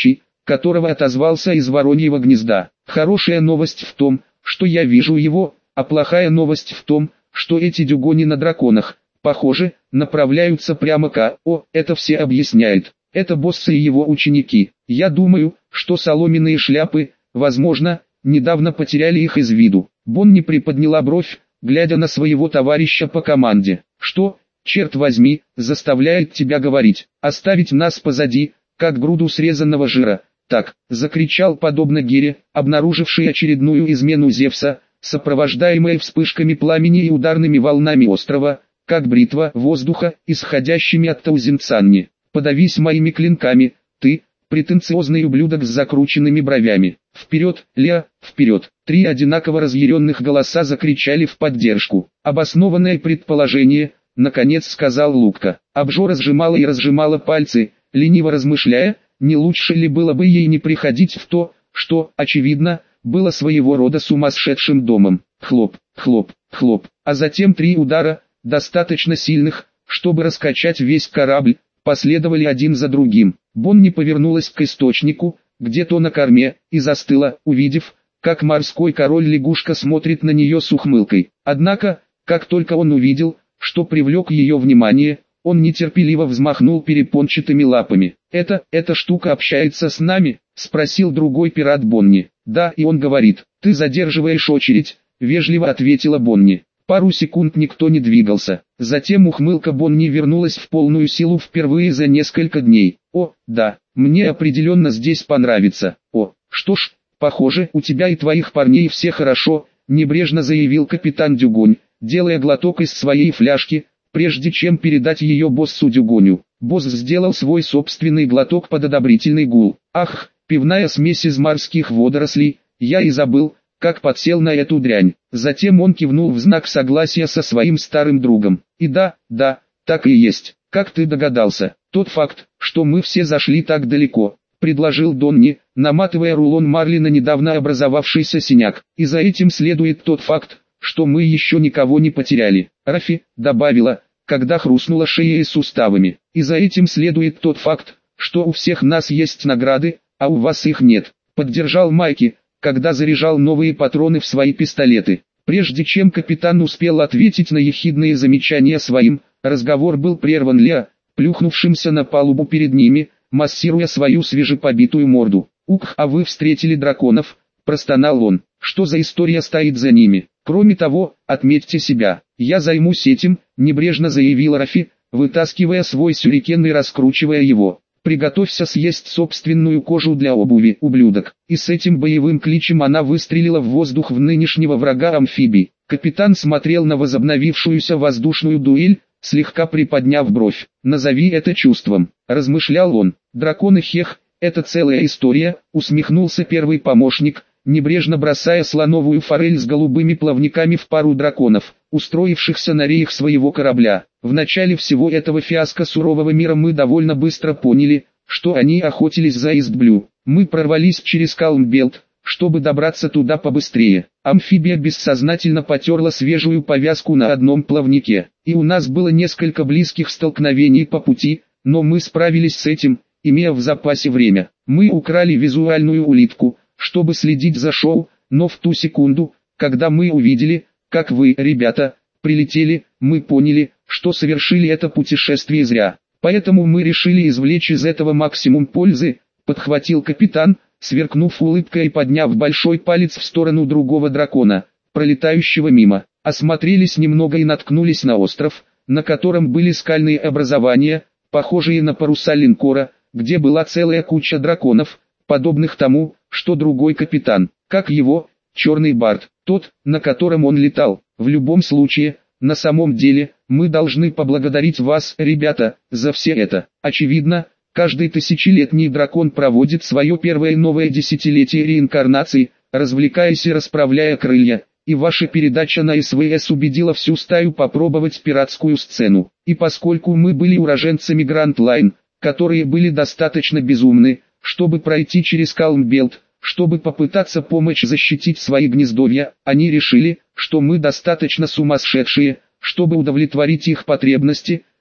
которого отозвался из вороньего гнезда. Хорошая новость в том, что я вижу его, а плохая новость в том, что эти дюгони на драконах, похоже, направляются прямо к... это все объясняет. Это боссы и его ученики. Я думаю, что соломенные шляпы, возможно, недавно потеряли их из виду. Бонни приподняла бровь, глядя на своего товарища по команде. Что, черт возьми, заставляет тебя говорить? Оставить нас позади, как груду срезанного жира. Так, закричал подобно Гере, обнаруживший очередную измену Зевса, сопровождаемая вспышками пламени и ударными волнами острова, как бритва воздуха, исходящими от Таузенцанни. Подавись моими клинками, ты, претенциозный ублюдок с закрученными бровями. Вперед, Леа, вперед. Три одинаково разъяренных голоса закричали в поддержку. Обоснованное предположение, наконец сказал Лукка. Обжора сжимала и разжимала пальцы, лениво размышляя, не лучше ли было бы ей не приходить в то, что, очевидно, было своего рода сумасшедшим домом. Хлоп, хлоп, хлоп. А затем три удара, достаточно сильных, чтобы раскачать весь корабль, последовали один за другим. Бонни повернулась к источнику, где-то на корме, и застыла, увидев, как морской король-лягушка смотрит на нее с ухмылкой. Однако, как только он увидел, что привлек ее внимание, он нетерпеливо взмахнул перепончатыми лапами. «Эта штука общается с нами?» — спросил другой пират Бонни. «Да, и он говорит, ты задерживаешь очередь», — вежливо ответила Бонни. Пару секунд никто не двигался. Затем ухмылка Бонни вернулась в полную силу впервые за несколько дней. «О, да, мне определенно здесь понравится. О, что ж, похоже, у тебя и твоих парней все хорошо», — небрежно заявил капитан Дюгонь, делая глоток из своей фляжки, прежде чем передать ее боссу Дюгоню. Босс сделал свой собственный глоток под одобрительный гул. «Ах, пивная смесь из морских водорослей, я и забыл, как подсел на эту дрянь». Затем он кивнул в знак согласия со своим старым другом. «И да, так и есть. Как ты догадался? Тот факт, что мы все зашли так далеко», — предложил Донни, наматывая рулон марли на недавно образовавшийся синяк. «И за этим следует тот факт, что мы еще никого не потеряли», — Рафи добавила, когда хрустнула шея и суставами. «И за этим следует тот факт, что у всех нас есть награды, а у вас их нет», — поддержал Майки, когда заряжал новые патроны в свои пистолеты. Прежде чем капитан успел ответить на ехидные замечания своим, разговор был прерван Леа, плюхнувшимся на палубу перед ними, массируя свою свежепобитую морду. «Ух, а вы встретили драконов», — простонал он. «Что за история стоит за ними? Кроме того, отметьте себя, я займусь этим», — небрежно заявил Рафи, вытаскивая свой сюрикен и раскручивая его. «Приготовься съесть собственную кожу для обуви, ублюдок». И с этим боевым кличем она выстрелила в воздух в нынешнего врага амфибий. Капитан смотрел на возобновившуюся воздушную дуэль, слегка приподняв бровь. «Назови это чувством», — размышлял он. «Драконы хех, это целая история», — усмехнулся первый помощник, небрежно бросая слоновую форель с голубыми плавниками в пару драконов, устроившихся на реях своего корабля. В начале всего этого фиаско сурового мира мы довольно быстро поняли, что они охотились за Истблю. Мы прорвались через Калмбелт, чтобы добраться туда побыстрее. Амфибия бессознательно потерла свежую повязку на одном плавнике, и у нас было несколько близких столкновений по пути, но мы справились с этим, имея в запасе время. Мы украли визуальную улитку, чтобы следить за шоу, но в ту секунду, когда мы увидели, как вы, ребята, прилетели, мы поняли, что совершили это путешествие зря. Поэтому мы решили извлечь из этого максимум пользы», — подхватил капитан, сверкнув улыбкой и подняв большой палец в сторону другого дракона, пролетающего мимо. Осмотрелись немного и наткнулись на остров, на котором были скальные образования, похожие на паруса линкора, где была целая куча драконов, подобных тому, что другой капитан, как его, черный бард, тот, на котором он летал. В любом случае, на самом деле, мы должны поблагодарить вас, ребята, за все это. Очевидно, каждый тысячелетний дракон проводит свое первое новое десятилетие реинкарнации, развлекаясь и расправляя крылья, и ваша передача на СВС убедила всю стаю попробовать пиратскую сцену. И поскольку мы были уроженцами Гранд Лайн, которые были достаточно безумны, чтобы пройти через Калмбелт, чтобы попытаться помочь защитить свои гнездовья, они решили, что мы достаточно сумасшедшие, чтобы удовлетворить их потребности,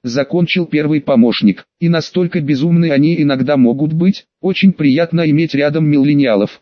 закончил первый помощник. И настолько безумны они иногда могут быть, очень приятно иметь рядом миллениалов.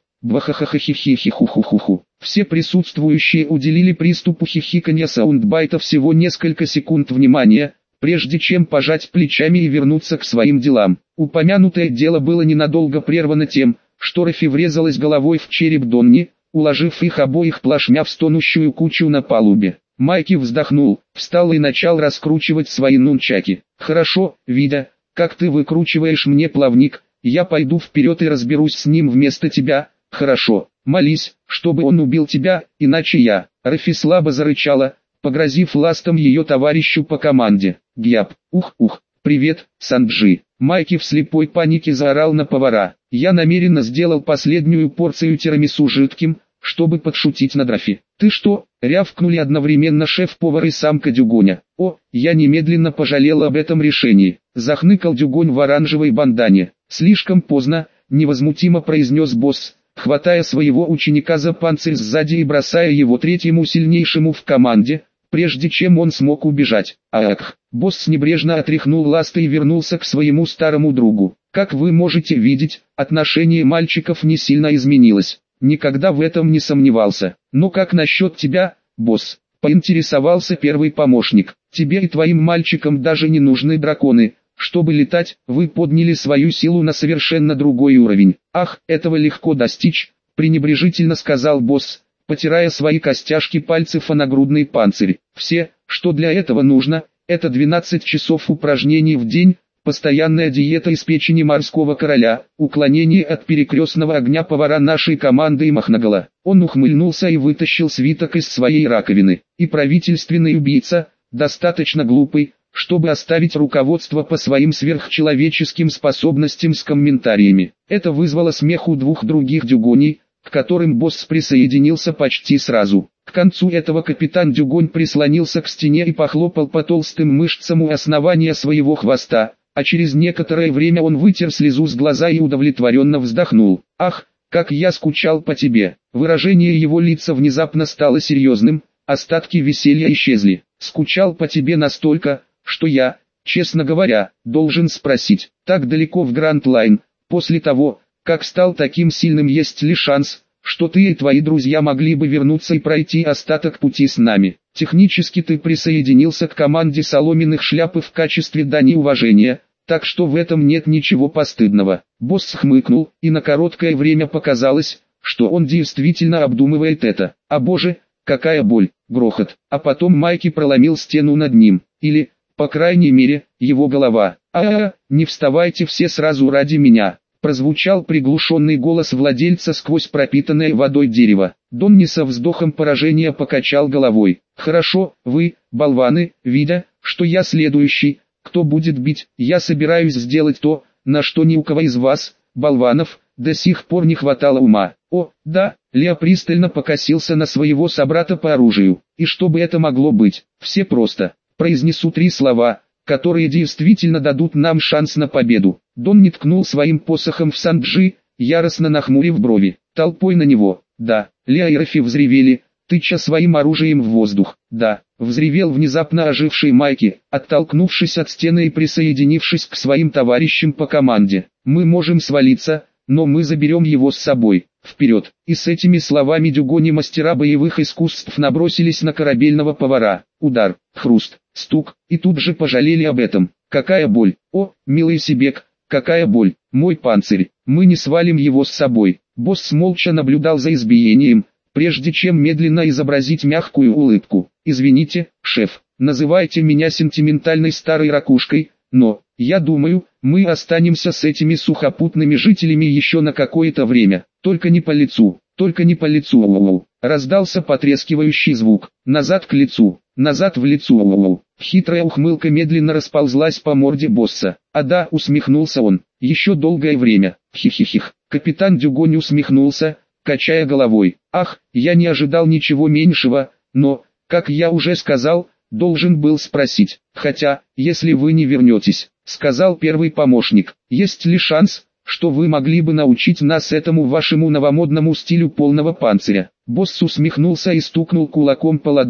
Бахахахахихихихухухуху. Все присутствующие уделили приступу хихиканья саундбайта всего несколько секунд внимания, прежде чем пожать плечами и вернуться к своим делам. Упомянутое дело было ненадолго прервано тем, что Рафи врезалась головой в череп Донни, уложив их обоих плашмя в стонущую кучу на палубе. Майки вздохнул, встал и начал раскручивать свои нунчаки. «Хорошо, видя, как ты выкручиваешь мне плавник, я пойду вперед и разберусь с ним вместо тебя. Хорошо, молись, чтобы он убил тебя, иначе я». Рафи слабо зарычала, погрозив ластом ее товарищу по команде. «Гьяб, ух, привет, Санджи». Майки в слепой панике заорал на повара. «Я намеренно сделал последнюю порцию тирамису жидким, чтобы подшутить над Рафи». «Ты что?» — рявкнули одновременно шеф-повар и самка Дюгоня. «О, я немедленно пожалел об этом решении», — захныкал Дюгонь в оранжевой бандане. «Слишком поздно», — невозмутимо произнес босс, хватая своего ученика за панцирь сзади и бросая его третьему сильнейшему в команде, прежде чем он смог убежать. «Ах!» Босс небрежно отряхнул ласты и вернулся к своему старому другу. «Как вы можете видеть, отношение мальчиков не сильно изменилось. Никогда в этом не сомневался. Но как насчет тебя, босс?» — поинтересовался первый помощник. «Тебе и твоим мальчикам даже не нужны драконы. Чтобы летать, вы подняли свою силу на совершенно другой уровень». «Ах, этого легко достичь», — пренебрежительно сказал босс, потирая свои костяшки пальцев о нагрудный панцирь. «Все, что для этого нужно, это 12 часов упражнений в день, постоянная диета из печени морского короля, уклонение от перекрестного огня повара нашей команды и Махнагола». Он ухмыльнулся и вытащил свиток из своей раковины. «И правительственный убийца, достаточно глупый, чтобы оставить руководство по своим сверхчеловеческим способностям с комментариями». Это вызвало смех у двух других Дюгоней, к которым босс присоединился почти сразу. К концу этого капитан Дюгонь прислонился к стене и похлопал по толстым мышцам у основания своего хвоста, а через некоторое время он вытер слезу с глаза и удовлетворенно вздохнул. «Ах, как я скучал по тебе!» Выражение его лица внезапно стало серьезным, остатки веселья исчезли. «Скучал по тебе настолько, что я, честно говоря, должен спросить, так далеко в Гранд Лайн, после того, как стал таким сильным, есть ли шанс, что ты и твои друзья могли бы вернуться и пройти остаток пути с нами? Технически ты присоединился к команде соломенных шляп в качестве дани уважения, так что в этом нет ничего постыдного». Босс хмыкнул, и на короткое время показалось, что он действительно обдумывает это. «А боже, какая боль!» Грохот. А потом Майки проломил стену над ним. Или, по крайней мере, его голова. Не вставайте все сразу ради меня!» Прозвучал приглушенный голос владельца сквозь пропитанное водой дерево. Донни со вздохом поражения покачал головой. «Хорошо, вы, болваны, видя, что я следующий, кто будет бить, я собираюсь сделать то, на что ни у кого из вас, болванов, до сих пор не хватало ума». «О, да», Лео пристально покосился на своего собрата по оружию. «И что бы это могло быть? Все просто. Произнесу 3 слова, которые действительно дадут нам шанс на победу». Донни ткнул своим посохом в Санджи, яростно нахмурив брови. Толпой на него. «Да». Лео и Рафи взревели, тыча своим оружием в воздух. «Да», взревел внезапно оживший Майки, оттолкнувшись от стены и присоединившись к своим товарищам по команде. «Мы можем свалиться, но мы заберем его с собой. Вперед!» И с этими словами Дюгони мастера боевых искусств набросились на корабельного повара. Удар, хруст, стук, и тут же пожалели об этом. «Какая боль! О, милый Сибек, какая боль! Мой панцирь! Мы не свалим его с собой!» Босс молча наблюдал за избиением, прежде чем медленно изобразить мягкую улыбку. «Извините, шеф, называйте меня сентиментальной старой ракушкой, но, я думаю, мы останемся с этими сухопутными жителями еще на какое-то время. Только не по лицу, только не по лицу». Оу-оу. Раздался потрескивающий звук. «Назад к лицу, назад в лицо». Оу-оу. Хитрая ухмылка медленно расползлась по морде босса. «А да», усмехнулся он, — «еще долгое время». Хихихих. Капитан Дюгонь усмехнулся, качая головой. «Ах, я не ожидал ничего меньшего, но, как я уже сказал, должен был спросить. Хотя, если вы не вернетесь», — сказал первый помощник, — «есть ли шанс, что вы могли бы научить нас этому вашему новомодному стилю полного панциря?» Босс усмехнулся и стукнул кулаком по ладони.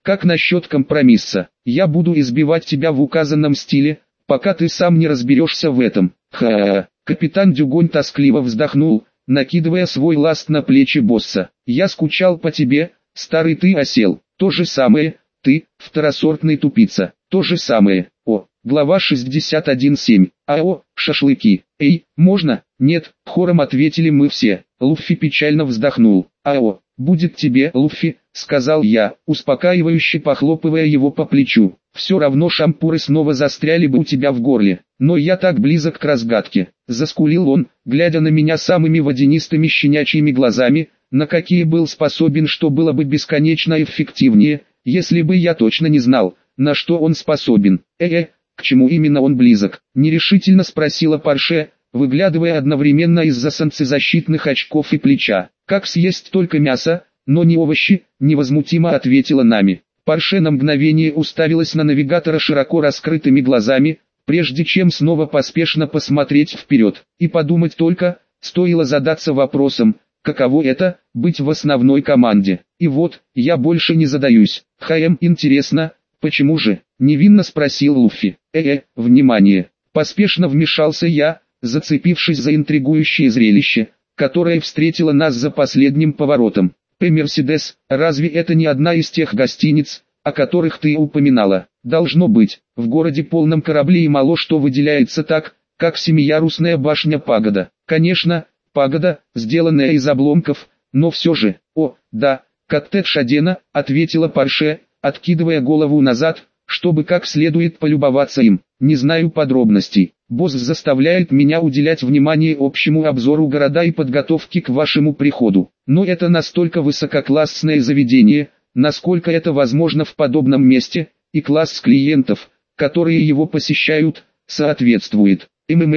Как насчет компромисса? Я буду избивать тебя в указанном стиле, пока ты сам не разберешься в этом. Ха-ха-ха. Капитан Дюгонь тоскливо вздохнул, накидывая свой ласт на плечи босса. Я скучал по тебе, старый ты осел. То же самое, ты, второсортный тупица. То же самое. О, глава 61.7. АО, шашлыки. Эй, можно? Нет, хором ответили мы все. Луффи печально вздохнул. АО, будет тебе, Луффи, сказал я, успокаивающе похлопывая его по плечу. Все равно шампуры снова застряли бы у тебя в горле. Но я так близок к разгадке. Заскулил он, глядя на меня самыми водянистыми щенячьими глазами, на какие был способен, что было бы бесконечно эффективнее, если бы я точно не знал, на что он способен. К чему именно он близок? Нерешительно спросила Порше, выглядывая одновременно из-за солнцезащитных очков и плеча. Как съесть только мясо, но не овощи, невозмутимо ответила Нами. Порше на мгновение уставилась на навигатора широко раскрытыми глазами, прежде чем снова поспешно посмотреть вперед, и подумать только, стоило задаться вопросом, каково это, быть в основной команде. И вот, я больше не задаюсь. Интересно, почему же? Невинно спросил Луффи. Внимание! Поспешно вмешался я, зацепившись за интригующее зрелище, которое встретило нас за последним поворотом. Мерседес, разве это не одна из тех гостиниц, о которых ты упоминала? Должно быть, в городе полном кораблей мало что выделяется так, как семиярусная башня-пагода. Конечно, пагода, сделанная из обломков, но все же. О, да, коттедж Адена, ответила Порше, откидывая голову назад, чтобы как следует полюбоваться им. Не знаю подробностей. Босс заставляет меня уделять внимание общему обзору города и подготовке к вашему приходу. Но это настолько высококлассное заведение, насколько это возможно в подобном месте, и класс клиентов, которые его посещают, соответствует.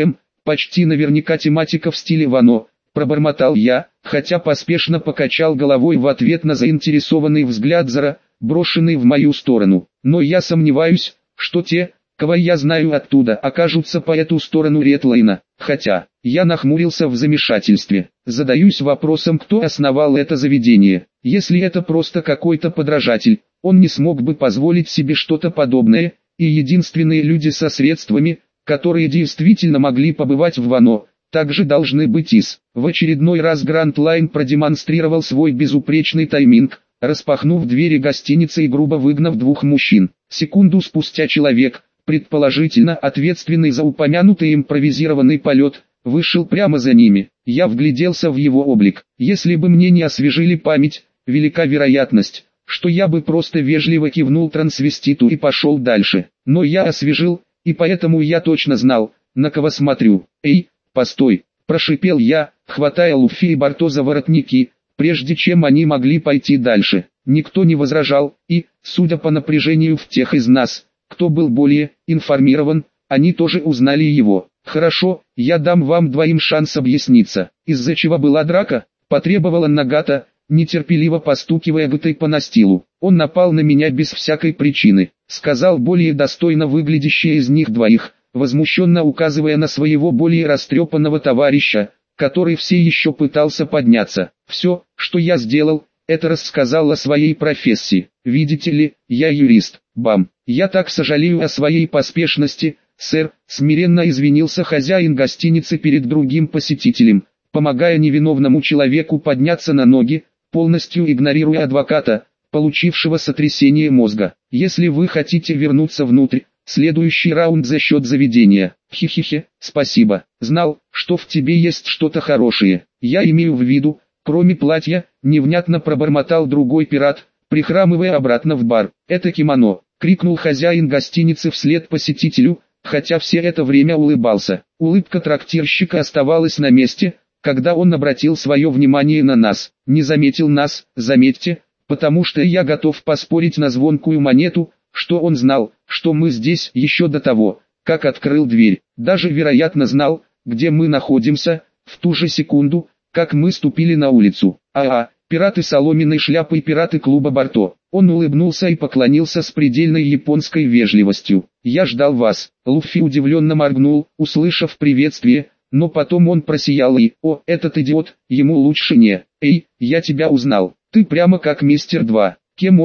Почти наверняка тематика в стиле Вано, пробормотал я, хотя поспешно покачал головой в ответ на заинтересованный взгляд Зара, брошенный в мою сторону. Но я сомневаюсь, что те, кого я знаю оттуда, окажутся по эту сторону Редлайна. Хотя, я нахмурился в замешательстве. Задаюсь вопросом, кто основал это заведение. Если это просто какой-то подражатель, он не смог бы позволить себе что-то подобное, и единственные люди со средствами, которые действительно могли побывать в Вано, также должны быть из. В очередной раз Гранд Лайн продемонстрировал свой безупречный тайминг, распахнув двери гостиницы и грубо выгнав двух мужчин. Секунду спустя человек, предположительно ответственный за упомянутый импровизированный полет, вышел прямо за ними. Я вгляделся в его облик. Если бы мне не освежили память, велика вероятность, что я бы просто вежливо кивнул трансвеститу и пошел дальше. Но я освежил, и поэтому я точно знал, на кого смотрю. «Эй, постой!» – прошипел я, хватая Луффи и Барто за воротники, прежде чем они могли пойти дальше. Никто не возражал, и, судя по напряжению в тех из нас, кто был более информирован, они тоже узнали его. «Хорошо, я дам вам двоим шанс объясниться. Из-за чего была драка?» – потребовала Нагата, нетерпеливо постукивая гытой по настилу. «Он напал на меня без всякой причины», – сказал более достойно выглядящий из них двоих, возмущенно указывая на своего более растрепанного товарища, который все еще пытался подняться. «Все, что я сделал, это рассказал о своей профессии. Видите ли, я юрист. Бам! Я так сожалею о своей поспешности, сэр», смиренно извинился хозяин гостиницы перед другим посетителем, помогая невиновному человеку подняться на ноги, полностью игнорируя адвоката, получившего сотрясение мозга. «Если вы хотите вернуться внутрь, следующий раунд за счет заведения». «Хе-хе-хе, спасибо. Знал, что в тебе есть что-то хорошее. Я имею в виду, кроме платья», невнятно пробормотал другой пират, прихрамывая обратно в бар. «Это кимоно», крикнул хозяин гостиницы вслед посетителю, хотя все это время улыбался. Улыбка трактирщика оставалась на месте, когда он обратил свое внимание на нас. Не заметил нас, заметьте, потому что я готов поспорить на звонкую монету, что он знал, что мы здесь еще до того, как открыл дверь. Даже вероятно знал, где мы находимся, в ту же секунду, как мы ступили на улицу. Пираты соломенной шляпой, пираты клуба Барто. Он улыбнулся и поклонился с предельной японской вежливостью. «Я ждал вас». Луффи удивленно моргнул, услышав приветствие, но потом он просиял и: «О, этот идиот, ему лучше не. Эй, я тебя узнал. Ты прямо как мистер 2. Кем он?»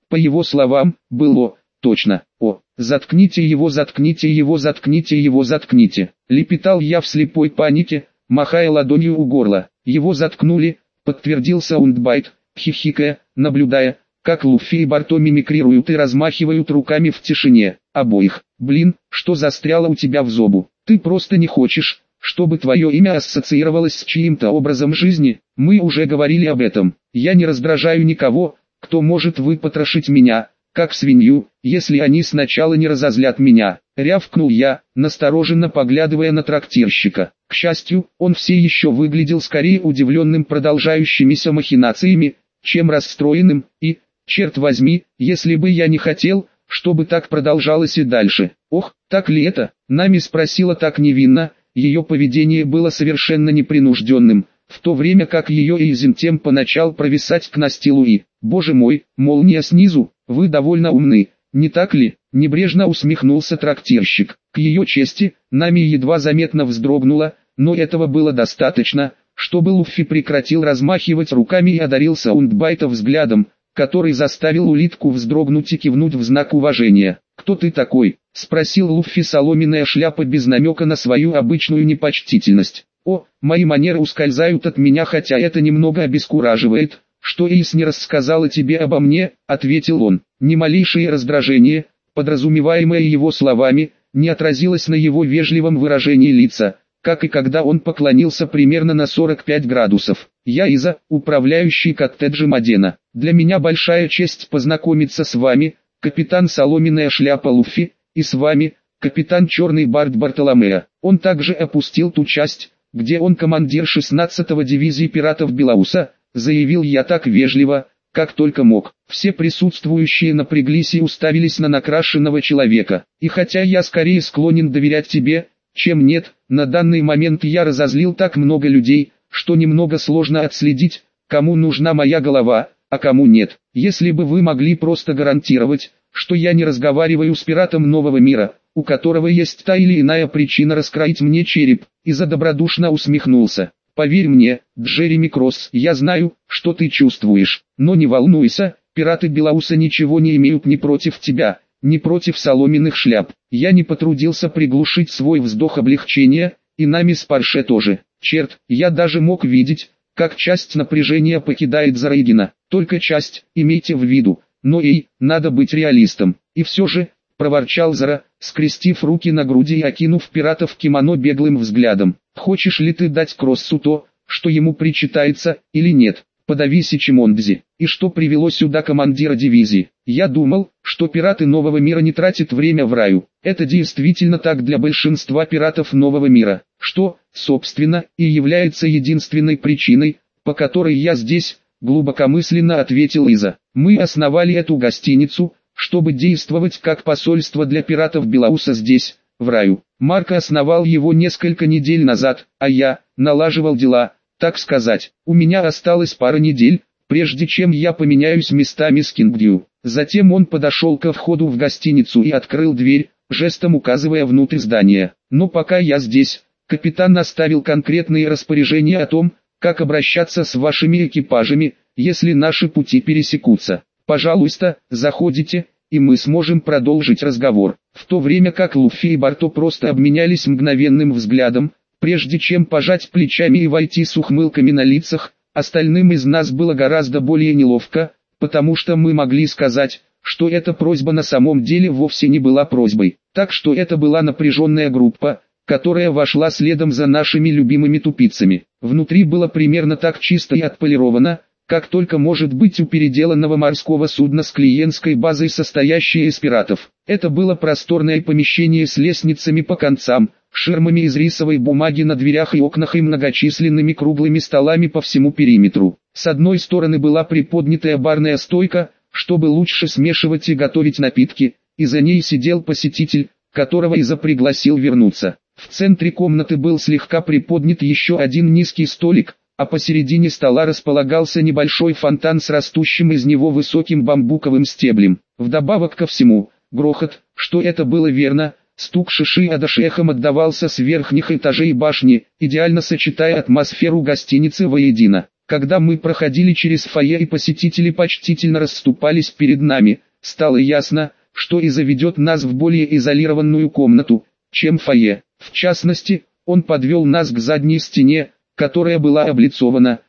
по его словам, было, точно, «О, заткните его, заткните его, заткните его, заткните», лепетал я в слепой панике, махая ладонью у горла. «Его заткнули», подтвердил Саундбайт, хихикая, наблюдая, как Луффи и Барто мимикрируют и размахивают руками в тишине. «Обоих, блин, что застряло у тебя в зобу? Ты просто не хочешь, чтобы твое имя ассоциировалось с чьим-то образом жизни? Мы уже говорили об этом. Я не раздражаю никого, кто может выпотрошить меня, как свинью, если они сначала не разозлят меня», рявкнул я, настороженно поглядывая на трактирщика. К счастью, он все еще выглядел скорее удивленным продолжающимися махинациями, чем расстроенным, и, черт возьми, если бы я не хотел, чтобы так продолжалось и дальше. «Ох, так ли это?» Нами спросила так невинно, ее поведение было совершенно непринужденным, в то время как ее изентемпо начал провисать к настилу и, «Боже мой, молния снизу, вы довольно умны, не так ли?» Небрежно усмехнулся трактирщик. К ее чести, Нами едва заметно вздрогнула, но этого было достаточно, чтобы Луффи прекратил размахивать руками и одарил Саундбайта взглядом, который заставил улитку вздрогнуть и кивнуть в знак уважения. «Кто ты такой?» — спросил Луффи, соломенная шляпа без намека на свою обычную непочтительность. «О, мои манеры ускользают от меня, хотя это немного обескураживает. Что Эйс не рассказала тебе обо мне?» — ответил он. Ни малейшее раздражение, подразумеваемое его словами, не отразилось на его вежливом выражении лица, как и когда он поклонился примерно на 45 градусов. «Я Иза, управляющий коттеджем Адена. Для меня большая честь познакомиться с вами, капитан Соломенная шляпа Луффи, и с вами, капитан Черный Барт Бартоломео». Он также опустил ту часть, где он командир 16-го дивизии пиратов Белауса, заявил я так вежливо, как только мог. Все присутствующие напряглись и уставились на накрашенного человека. «И хотя я скорее склонен доверять тебе, чем нет, на данный момент я разозлил так много людей, что немного сложно отследить, кому нужна моя голова, а кому нет. Если бы вы могли просто гарантировать, что я не разговариваю с пиратом нового мира, у которого есть та или иная причина раскроить мне череп», Иза добродушно усмехнулся. «Поверь мне, Джереми Кросс, я знаю, что ты чувствуешь, но не волнуйся, пираты Белауса ничего не имеют ни против тебя, ни против соломенных шляп». Я не потрудился приглушить свой вздох облегчения, и Нами с Парше тоже. Черт, я даже мог видеть, как часть напряжения покидает Зарейгина. Только часть, имейте в виду, но надо быть реалистом. «И все же», проворчал Зара, скрестив руки на груди и окинув пиратов кимоно беглым взглядом. «Хочешь ли ты дать Кроссу то, что ему причитается, или нет? Подави Сичимондзи». «И что привело сюда командира дивизии? Я думал, что пираты Нового мира не тратят время в раю. Это действительно так для большинства пиратов Нового мира, что, собственно, и является единственной причиной, по которой я здесь», глубокомысленно ответил Иза. «Мы основали эту гостиницу, чтобы действовать как посольство для пиратов Белауса здесь, в раю. Марко основал его несколько недель назад, а я налаживал дела, так сказать. У меня осталось пара недель, прежде чем я поменяюсь местами с Кингдью». Затем он подошел ко входу в гостиницу и открыл дверь, жестом указывая внутрь здания. «Но пока я здесь, капитан оставил конкретные распоряжения о том, как обращаться с вашими экипажами, если наши пути пересекутся. Пожалуйста, заходите, и мы сможем продолжить разговор». В то время как Луффи и Барто просто обменялись мгновенным взглядом, прежде чем пожать плечами и войти с ухмылками на лицах, остальным из нас было гораздо более неловко, потому что мы могли сказать, что эта просьба на самом деле вовсе не была просьбой. Так что это была напряженная группа, которая вошла следом за нашими любимыми тупицами. Внутри было примерно так чисто и отполировано, как только может быть у переделанного морского судна с клиентской базой, состоящей из пиратов. Это было просторное помещение с лестницами по концам, ширмами из рисовой бумаги на дверях и окнах и многочисленными круглыми столами по всему периметру. С одной стороны была приподнятая барная стойка, чтобы лучше смешивать и готовить напитки, и за ней сидел посетитель, которого Иза пригласил вернуться. В центре комнаты был слегка приподнят еще один низкий столик, а посередине стола располагался небольшой фонтан с растущим из него высоким бамбуковым стеблем. Вдобавок ко всему, грохот, что это было верно, стук шиши адаш эхом отдавался с верхних этажей башни, идеально сочетая атмосферу гостиницы воедино. Когда мы проходили через фойе и посетители почтительно расступались перед нами, стало ясно, что Иза ведет нас в более изолированную комнату, чем фойе. В частности, он подвел нас к задней стене, которая была облицована,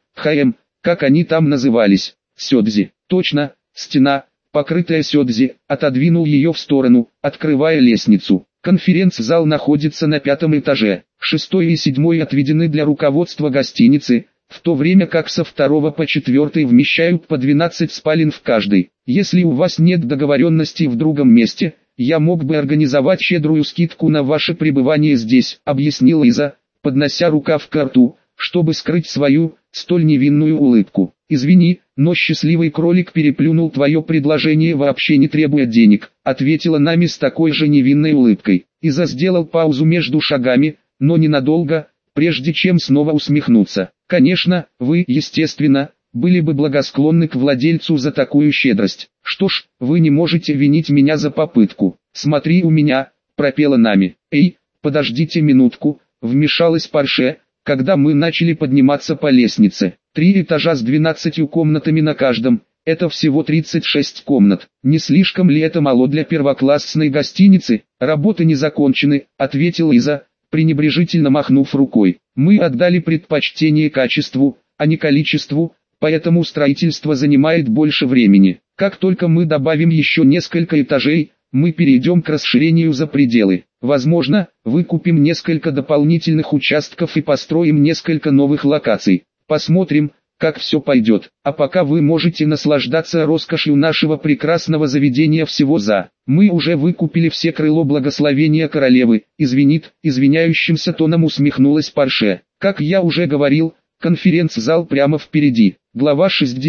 как они там назывались, сёдзи. Точно, стена, покрытая сёдзи, отодвинул ее в сторону, открывая лестницу. Конференц-зал находится на 5-м этаже, 6-й и 7-й отведены для руководства гостиницы, в то время как со 2 по 4 вмещают по 12 спален в каждой. Если у вас нет договоренности в другом месте, я мог бы организовать щедрую скидку на ваше пребывание здесь, объяснила Иза, поднося рукав к рту, чтобы скрыть свою, столь невинную улыбку. Извини, но счастливый кролик переплюнул твое предложение, вообще не требуя денег, ответила Нами с такой же невинной улыбкой. Иза сделал паузу между шагами, но ненадолго, прежде чем снова усмехнуться. Конечно, вы, естественно, были бы благосклонны к владельцу за такую щедрость. Что ж, вы не можете винить меня за попытку. Смотри у меня, пропела Нами. Эй, подождите минутку, вмешалась Парше, когда мы начали подниматься по лестнице. 3 этажа с 12 комнатами на каждом, это всего 36 комнат. Не слишком ли это мало для первоклассной гостиницы? Работы не закончены, ответила Иза, пренебрежительно махнув рукой. Мы отдали предпочтение качеству, а не количеству, поэтому строительство занимает больше времени. Как только мы добавим еще несколько этажей, мы перейдем к расширению за пределы. Возможно, выкупим несколько дополнительных участков и построим несколько новых локаций. Посмотрим, как все пойдет. А пока вы можете наслаждаться роскошью нашего прекрасного заведения всего за. Мы уже выкупили все крыло благословения королевы. Извиняющимся тоном усмехнулась Парше. Как я уже говорил, конференц-зал прямо впереди. Глава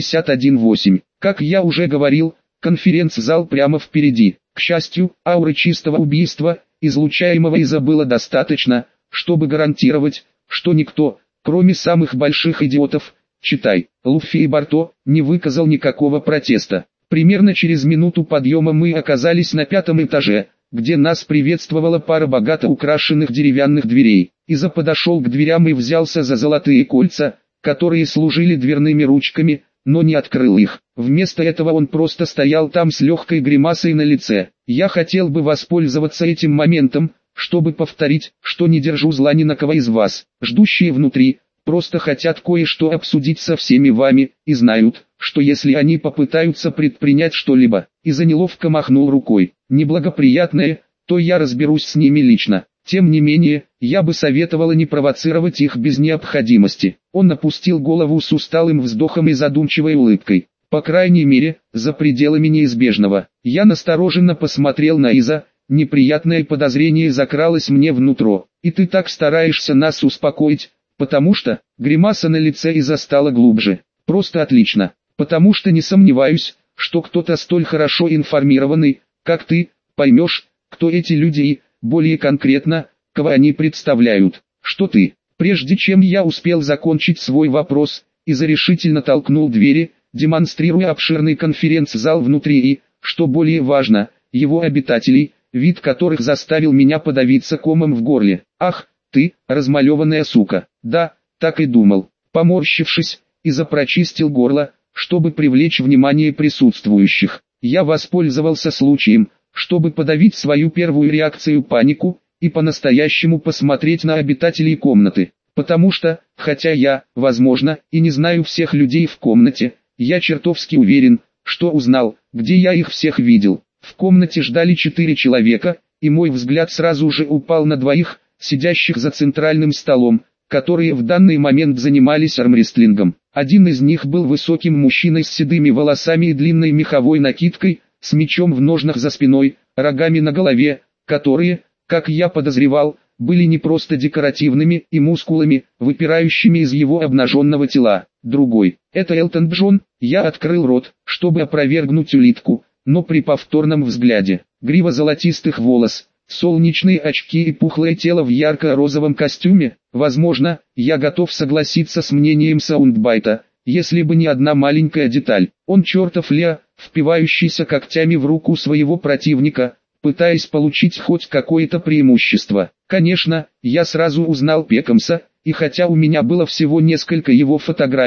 61.8. Как я уже говорил, конференц-зал прямо впереди. К счастью, ауры чистого убийства, излучаемого Иза, было достаточно, чтобы гарантировать, что никто, кроме самых больших идиотов, читай, Луффи и Барто, не выказал никакого протеста. Примерно через минуту подъема мы оказались на 5-м этаже, где нас приветствовала пара богато украшенных деревянных дверей. Иза подошел к дверям и взялся за золотые кольца, которые служили дверными ручками, но не открыл их. Вместо этого он просто стоял там с легкой гримасой на лице. Я хотел бы воспользоваться этим моментом, чтобы повторить, что не держу зла ни на кого из вас. Ждущие внутри, просто хотят кое-что обсудить со всеми вами, и знают, что если они попытаются предпринять что-либо, Иза неловко махнул рукой, неблагоприятное, то я разберусь с ними лично. Тем не менее, я бы советовала не провоцировать их без необходимости. Он опустил голову с усталым вздохом и задумчивой улыбкой. По крайней мере, за пределами неизбежного. Я настороженно посмотрел на Иза, неприятное подозрение закралось мне внутрь. И ты так стараешься нас успокоить, потому что, гримаса на лице Иза стала глубже. Просто отлично. Потому что не сомневаюсь, что кто-то столь хорошо информированный, как ты, поймешь, кто эти люди и, более конкретно, кого они представляют. Что ты? Прежде чем я успел закончить свой вопрос, Иза решительно толкнул двери, демонстрируя обширный конференц-зал внутри и, что более важно, его обитателей, вид которых заставил меня подавиться комом в горле. Ах, ты, размалеванная сука. Да, так и думал. Поморщившись, Иза прочистил горло, чтобы привлечь внимание присутствующих. Я воспользовался случаем, чтобы подавить свою первую реакцию панику, и по-настоящему посмотреть на обитателей комнаты. Потому что, хотя я, возможно, и не знаю всех людей в комнате, я чертовски уверен, что узнал, где я их всех видел. В комнате ждали 4 человека, и мой взгляд сразу же упал на двоих, сидящих за центральным столом, которые в данный момент занимались армрестлингом. Один из них был высоким мужчиной с седыми волосами и длинной меховой накидкой, с мечом в ножнах за спиной, рогами на голове, которые, как я подозревал, были не просто декоративными и мускулами, выпирающими из его обнаженного тела. Другой, это Элтон Джон. Я открыл рот, чтобы опровергнуть улитку, но при повторном взгляде, грива золотистых волос, солнечные очки и пухлое тело в ярко-розовом костюме, возможно, я готов согласиться с мнением Саундбайта, если бы не одна маленькая деталь. Он чертов Лео, впивающийся когтями в руку своего противника, пытаясь получить хоть какое-то преимущество. Конечно, я сразу узнал Пекамса, и хотя у меня было всего несколько его фотографий,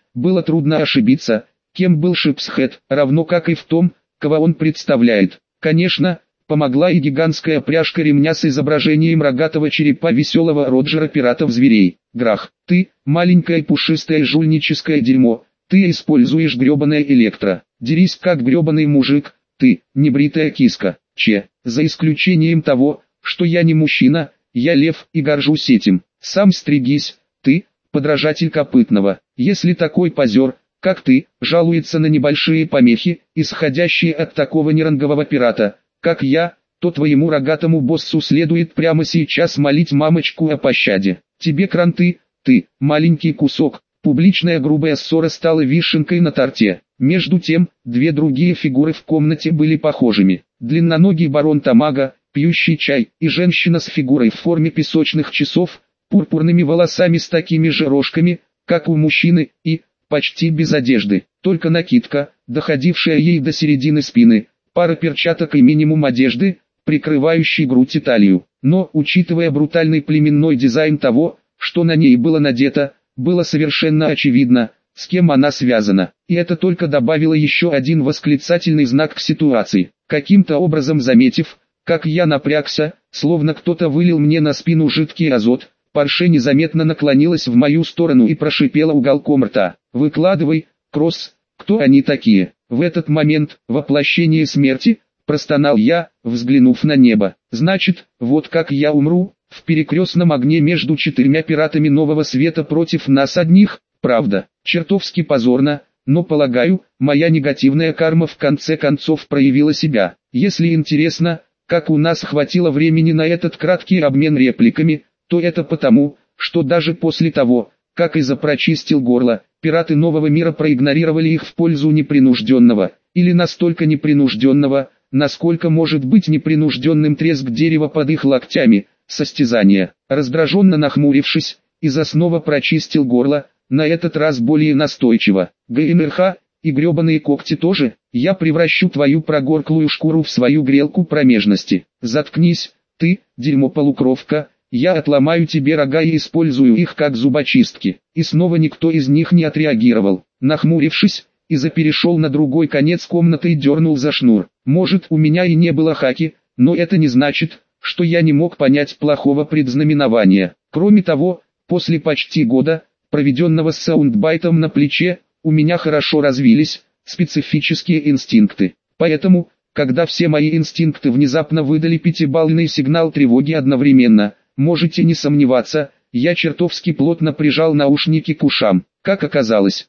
было трудно ошибиться, кем был Шипсхед, равно как и в том, кого он представляет. Конечно, помогла и гигантская пряжка ремня с изображением рогатого черепа веселого Роджера пиратов-зверей. Грах, ты, маленькое пушистое жульническое дерьмо, ты используешь гребаное электро. Дерись как гребаный мужик, ты, небритая киска. За исключением того, что я не мужчина, я лев и горжусь этим. Сам стригись, ты, подражатель копытного. Если такой позер, как ты, жалуется на небольшие помехи, исходящие от такого нерангового пирата, как я, то твоему рогатому боссу следует прямо сейчас молить мамочку о пощаде. Тебе кранты, ты, маленький кусок. Публичная грубая ссора стала вишенкой на торте. Между тем, две другие фигуры в комнате были похожими. Длинноногий барон Тамага, пьющий чай, и женщина с фигурой в форме песочных часов, пурпурными волосами с такими же рожками, как у мужчины, и, почти без одежды, только накидка, доходившая ей до середины спины, пара перчаток и минимум одежды, прикрывающий грудь и талию. Но, учитывая брутальный племенной дизайн того, что на ней было надето, было совершенно очевидно, с кем она связана. И это только добавило еще один восклицательный знак к ситуации. Каким-то образом заметив, как я напрягся, словно кто-то вылил мне на спину жидкий азот, Парше незаметно наклонилась в мою сторону и прошипела уголком рта: «Выкладывай, Кросс, кто они такие?» В этот момент, воплощение смерти, простонал я, взглянув на небо. «Значит, вот как я умру, в перекрестном огне между четырьмя пиратами Нового Света против нас одних, правда, чертовски позорно, но полагаю, моя негативная карма в конце концов проявила себя. Если интересно, как у нас хватило времени на этот краткий обмен репликами, то это потому, что даже после того, как Иза прочистил горло, пираты Нового Мира проигнорировали их в пользу непринужденного, или настолько непринужденного, насколько может быть непринужденным треск дерева под их локтями, состязания. Раздраженно нахмурившись, Иза снова прочистил горло, на этот раз более настойчиво. ГНРХ, и гребаные когти тоже, я превращу твою прогорклую шкуру в свою грелку промежности. Заткнись, ты, дерьмо-полукровка, я отломаю тебе рога и использую их как зубочистки. И снова никто из них не отреагировал. Нахмурившись, Иза перешел на другой конец комнаты и дернул за шнур. Может, у меня и не было хаки, но это не значит, что я не мог понять плохого предзнаменования. Кроме того, после почти года, проведенного с саундбайтом на плече, у меня хорошо развились специфические инстинкты. Поэтому, когда все мои инстинкты внезапно выдали пятибалльный сигнал тревоги одновременно, можете не сомневаться, я чертовски плотно прижал наушники к ушам. Как оказалось,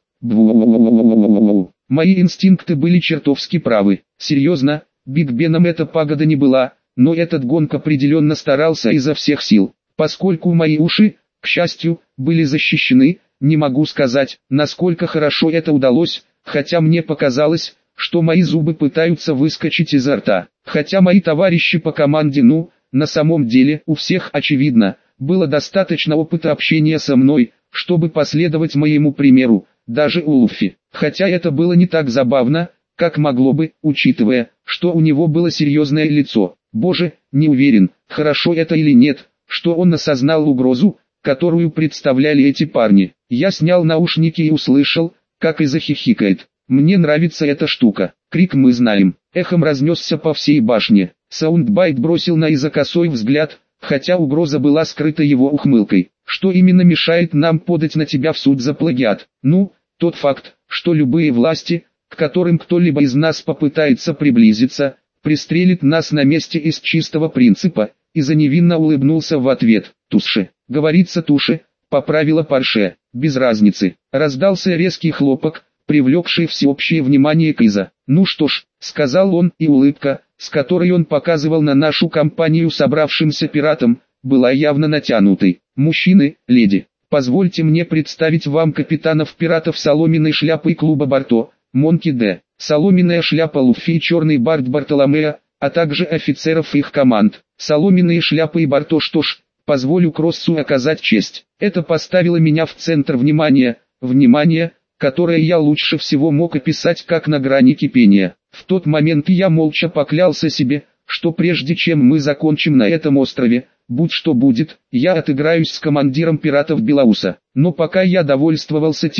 мои инстинкты были чертовски правы. Серьезно, Биг Беном эта пагода не была, но этот гонг определенно старался изо всех сил. Поскольку мои уши, к счастью, были защищены, не могу сказать, насколько хорошо это удалось, хотя мне показалось, что мои зубы пытаются выскочить изо рта. Хотя мои товарищи по команде, на самом деле, у всех, очевидно, было достаточно опыта общения со мной, чтобы последовать моему примеру, даже у Луффи. Хотя это было не так забавно, как могло бы, учитывая, что у него было серьезное лицо. Боже, не уверен, хорошо это или нет, что он осознал угрозу, которую представляли эти парни. Я снял наушники и услышал, как Иза хихикает. «Мне нравится эта штука». Крик «Мы знаем» эхом разнесся по всей башне. Саундбайт бросил на Иза косой взгляд, хотя угроза была скрыта его ухмылкой. «Что именно мешает нам подать на тебя в суд за плагиат?» Тот факт, что любые власти, к которым кто-либо из нас попытается приблизиться, пристрелит нас на месте из чистого принципа. Иза невинно улыбнулся в ответ. «Туше, говорится туше», поправила Парше. «Без разницы». Раздался резкий хлопок, привлекший всеобщее внимание к Иза. «Ну что ж», сказал он, и улыбка, с которой он показывал на нашу компанию собравшимся пиратам, была явно натянутой. «Мужчины, леди, позвольте мне представить вам капитанов пиратов соломенной шляпой клуба Барто, Монки Д, соломенная шляпа Луффи и черный бард Бартоломео, а также офицеров их команд. Соломенные шляпы и Барто. Что ж, позволю Кроссу оказать честь». Это поставило меня в центр внимания, которое я лучше всего мог описать как на грани кипения. В тот момент я молча поклялся себе, что прежде чем мы закончим на этом острове, будь что будет, я отыграюсь с командиром пиратов Белауса. Но пока я довольствовался тем,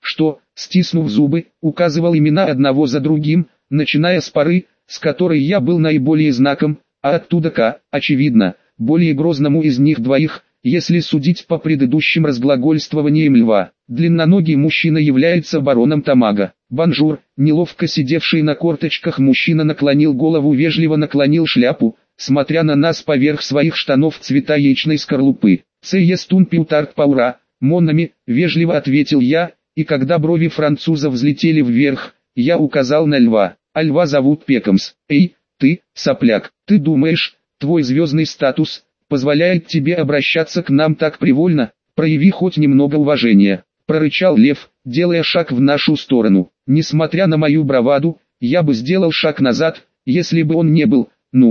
что, стиснув зубы, указывал имена одного за другим, начиная с поры, с которой я был наиболее знаком, а оттуда к, очевидно, более грозному из них двоих, если судить по предыдущим разглагольствованиям льва. Длинноногий мужчина является бароном Тамага. Бонжур, неловко сидевший на корточках мужчина наклонил голову, вежливо наклонил шляпу, смотря на нас поверх своих штанов цвета яичной скорлупы. «Цеестун пиутарт паура, монами», вежливо ответил я, и когда брови француза взлетели вверх, я указал на льва. «А льва зовут Пекамс. Эй, ты, сопляк, ты думаешь, твой звездный статус позволяет тебе обращаться к нам так привольно? Прояви хоть немного уважения», — прорычал лев, делая шаг в нашу сторону. Несмотря на мою браваду, я бы сделал шаг назад, если бы он не был,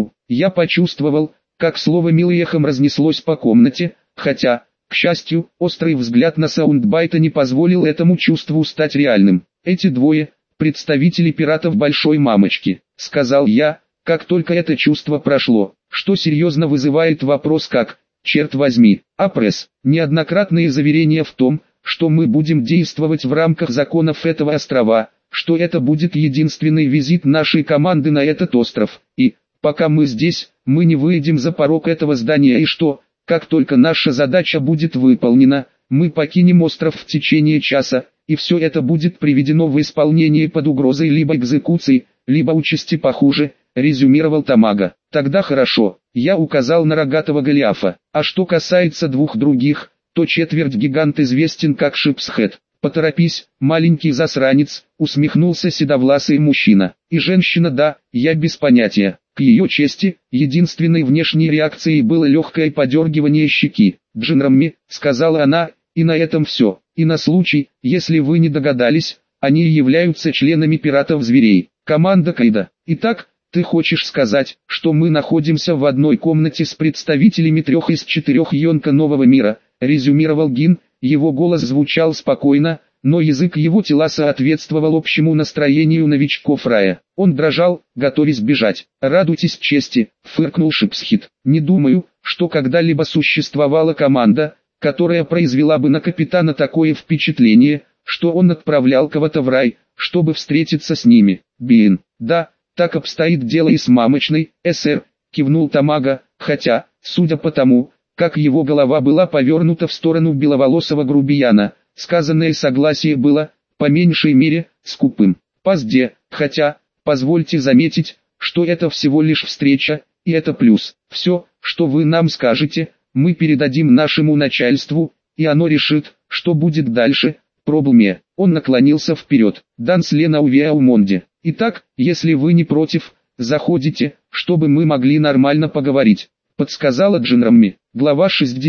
я почувствовал, как слово «милый» эхом разнеслось по комнате, хотя, к счастью, острый взгляд на саундбайта не позволил этому чувству стать реальным. «Эти двое — представители пиратов Большой Мамочки», — сказал я, как только это чувство прошло, что серьезно вызывает вопрос как, черт возьми, пресс. Неоднократные заверения в том, что мы будем действовать в рамках законов этого острова, что это будет единственный визит нашей команды на этот остров, и, пока мы здесь, мы не выйдем за порог этого здания, и что, как только наша задача будет выполнена, мы покинем остров в течение часа, и все это будет приведено в исполнение под угрозой либо экзекуции, либо участи похуже, резюмировал Тамага. «Тогда хорошо», я указал на рогатого Голиафа. «А что касается двух других, то четверть-гигант известен как Шипсхед». «Поторопись, маленький засранец», усмехнулся седовласый мужчина. «И женщина, да, я без понятия». К ее чести, единственной внешней реакцией было легкое подергивание щеки. «Джинрамми», сказала она, и на этом все. И на случай, если вы не догадались, они являются членами пиратов-зверей. Команда Кайда. Итак, ты хочешь сказать, что мы находимся в одной комнате с представителями 3 из 4 Йонка Нового Мира, резюмировал Гин, его голос звучал спокойно, но язык его тела соответствовал общему настроению новичков рая. Он дрожал, готовясь бежать. «Радуйтесь чести», фыркнул Шипсхит. «Не думаю, что когда-либо существовала команда, которая произвела бы на капитана такое впечатление, что он отправлял кого-то в рай, чтобы встретиться с ними». «Бин, да, так обстоит дело и с мамочной, СР», кивнул Тамага, хотя, судя по тому, как его голова была повернута в сторону беловолосого грубияна, сказанное согласие было, по меньшей мере, скупым. «Пазде, хотя, позвольте заметить, что это всего лишь встреча, и это плюс. Все, что вы нам скажете, мы передадим нашему начальству, и оно решит, что будет дальше». Проблеме. Он наклонился вперед. «Данс Лена Увеаумонде. Итак, если вы не против, заходите, чтобы мы могли нормально поговорить», подсказала Джинрамми. Глава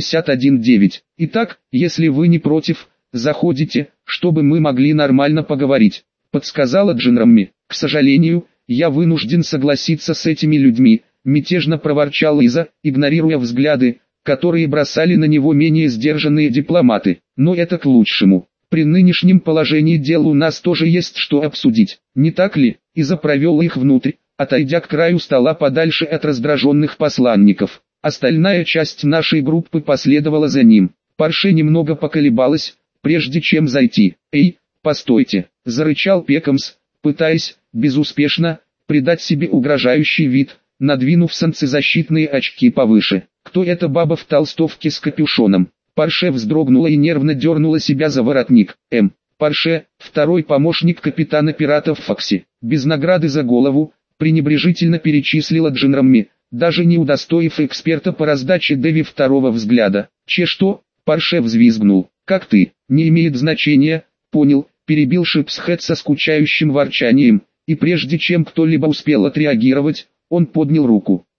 61.9. «Итак, если вы не против, заходите, чтобы мы могли нормально поговорить», подсказала Джинрамми. «К сожалению, я вынужден согласиться с этими людьми», мятежно проворчал Иза, игнорируя взгляды, которые бросали на него менее сдержанные дипломаты. «Но это к лучшему. При нынешнем положении дел у нас тоже есть что обсудить, не так ли?» Иза провел их внутрь, отойдя к краю стола подальше от раздраженных посланников. Остальная часть нашей группы последовала за ним. Парше немного поколебалась, прежде чем зайти. «Эй, постойте!» – зарычал Пекамс, пытаясь, безуспешно, придать себе угрожающий вид, надвинув солнцезащитные очки повыше. «Кто эта баба в толстовке с капюшоном?» Парше вздрогнула и нервно дернула себя за воротник. Парше, второй помощник капитана пиратов Фокси, без награды за голову, пренебрежительно перечислила Джинрамми, даже не удостоив эксперта по раздаче Дэви второго взгляда. «Что?» Парше взвизгнул. «Как ты? Не имеет значения, понял», перебил Шипсхед со скучающим ворчанием, и прежде чем кто-либо успел отреагировать, он поднял руку.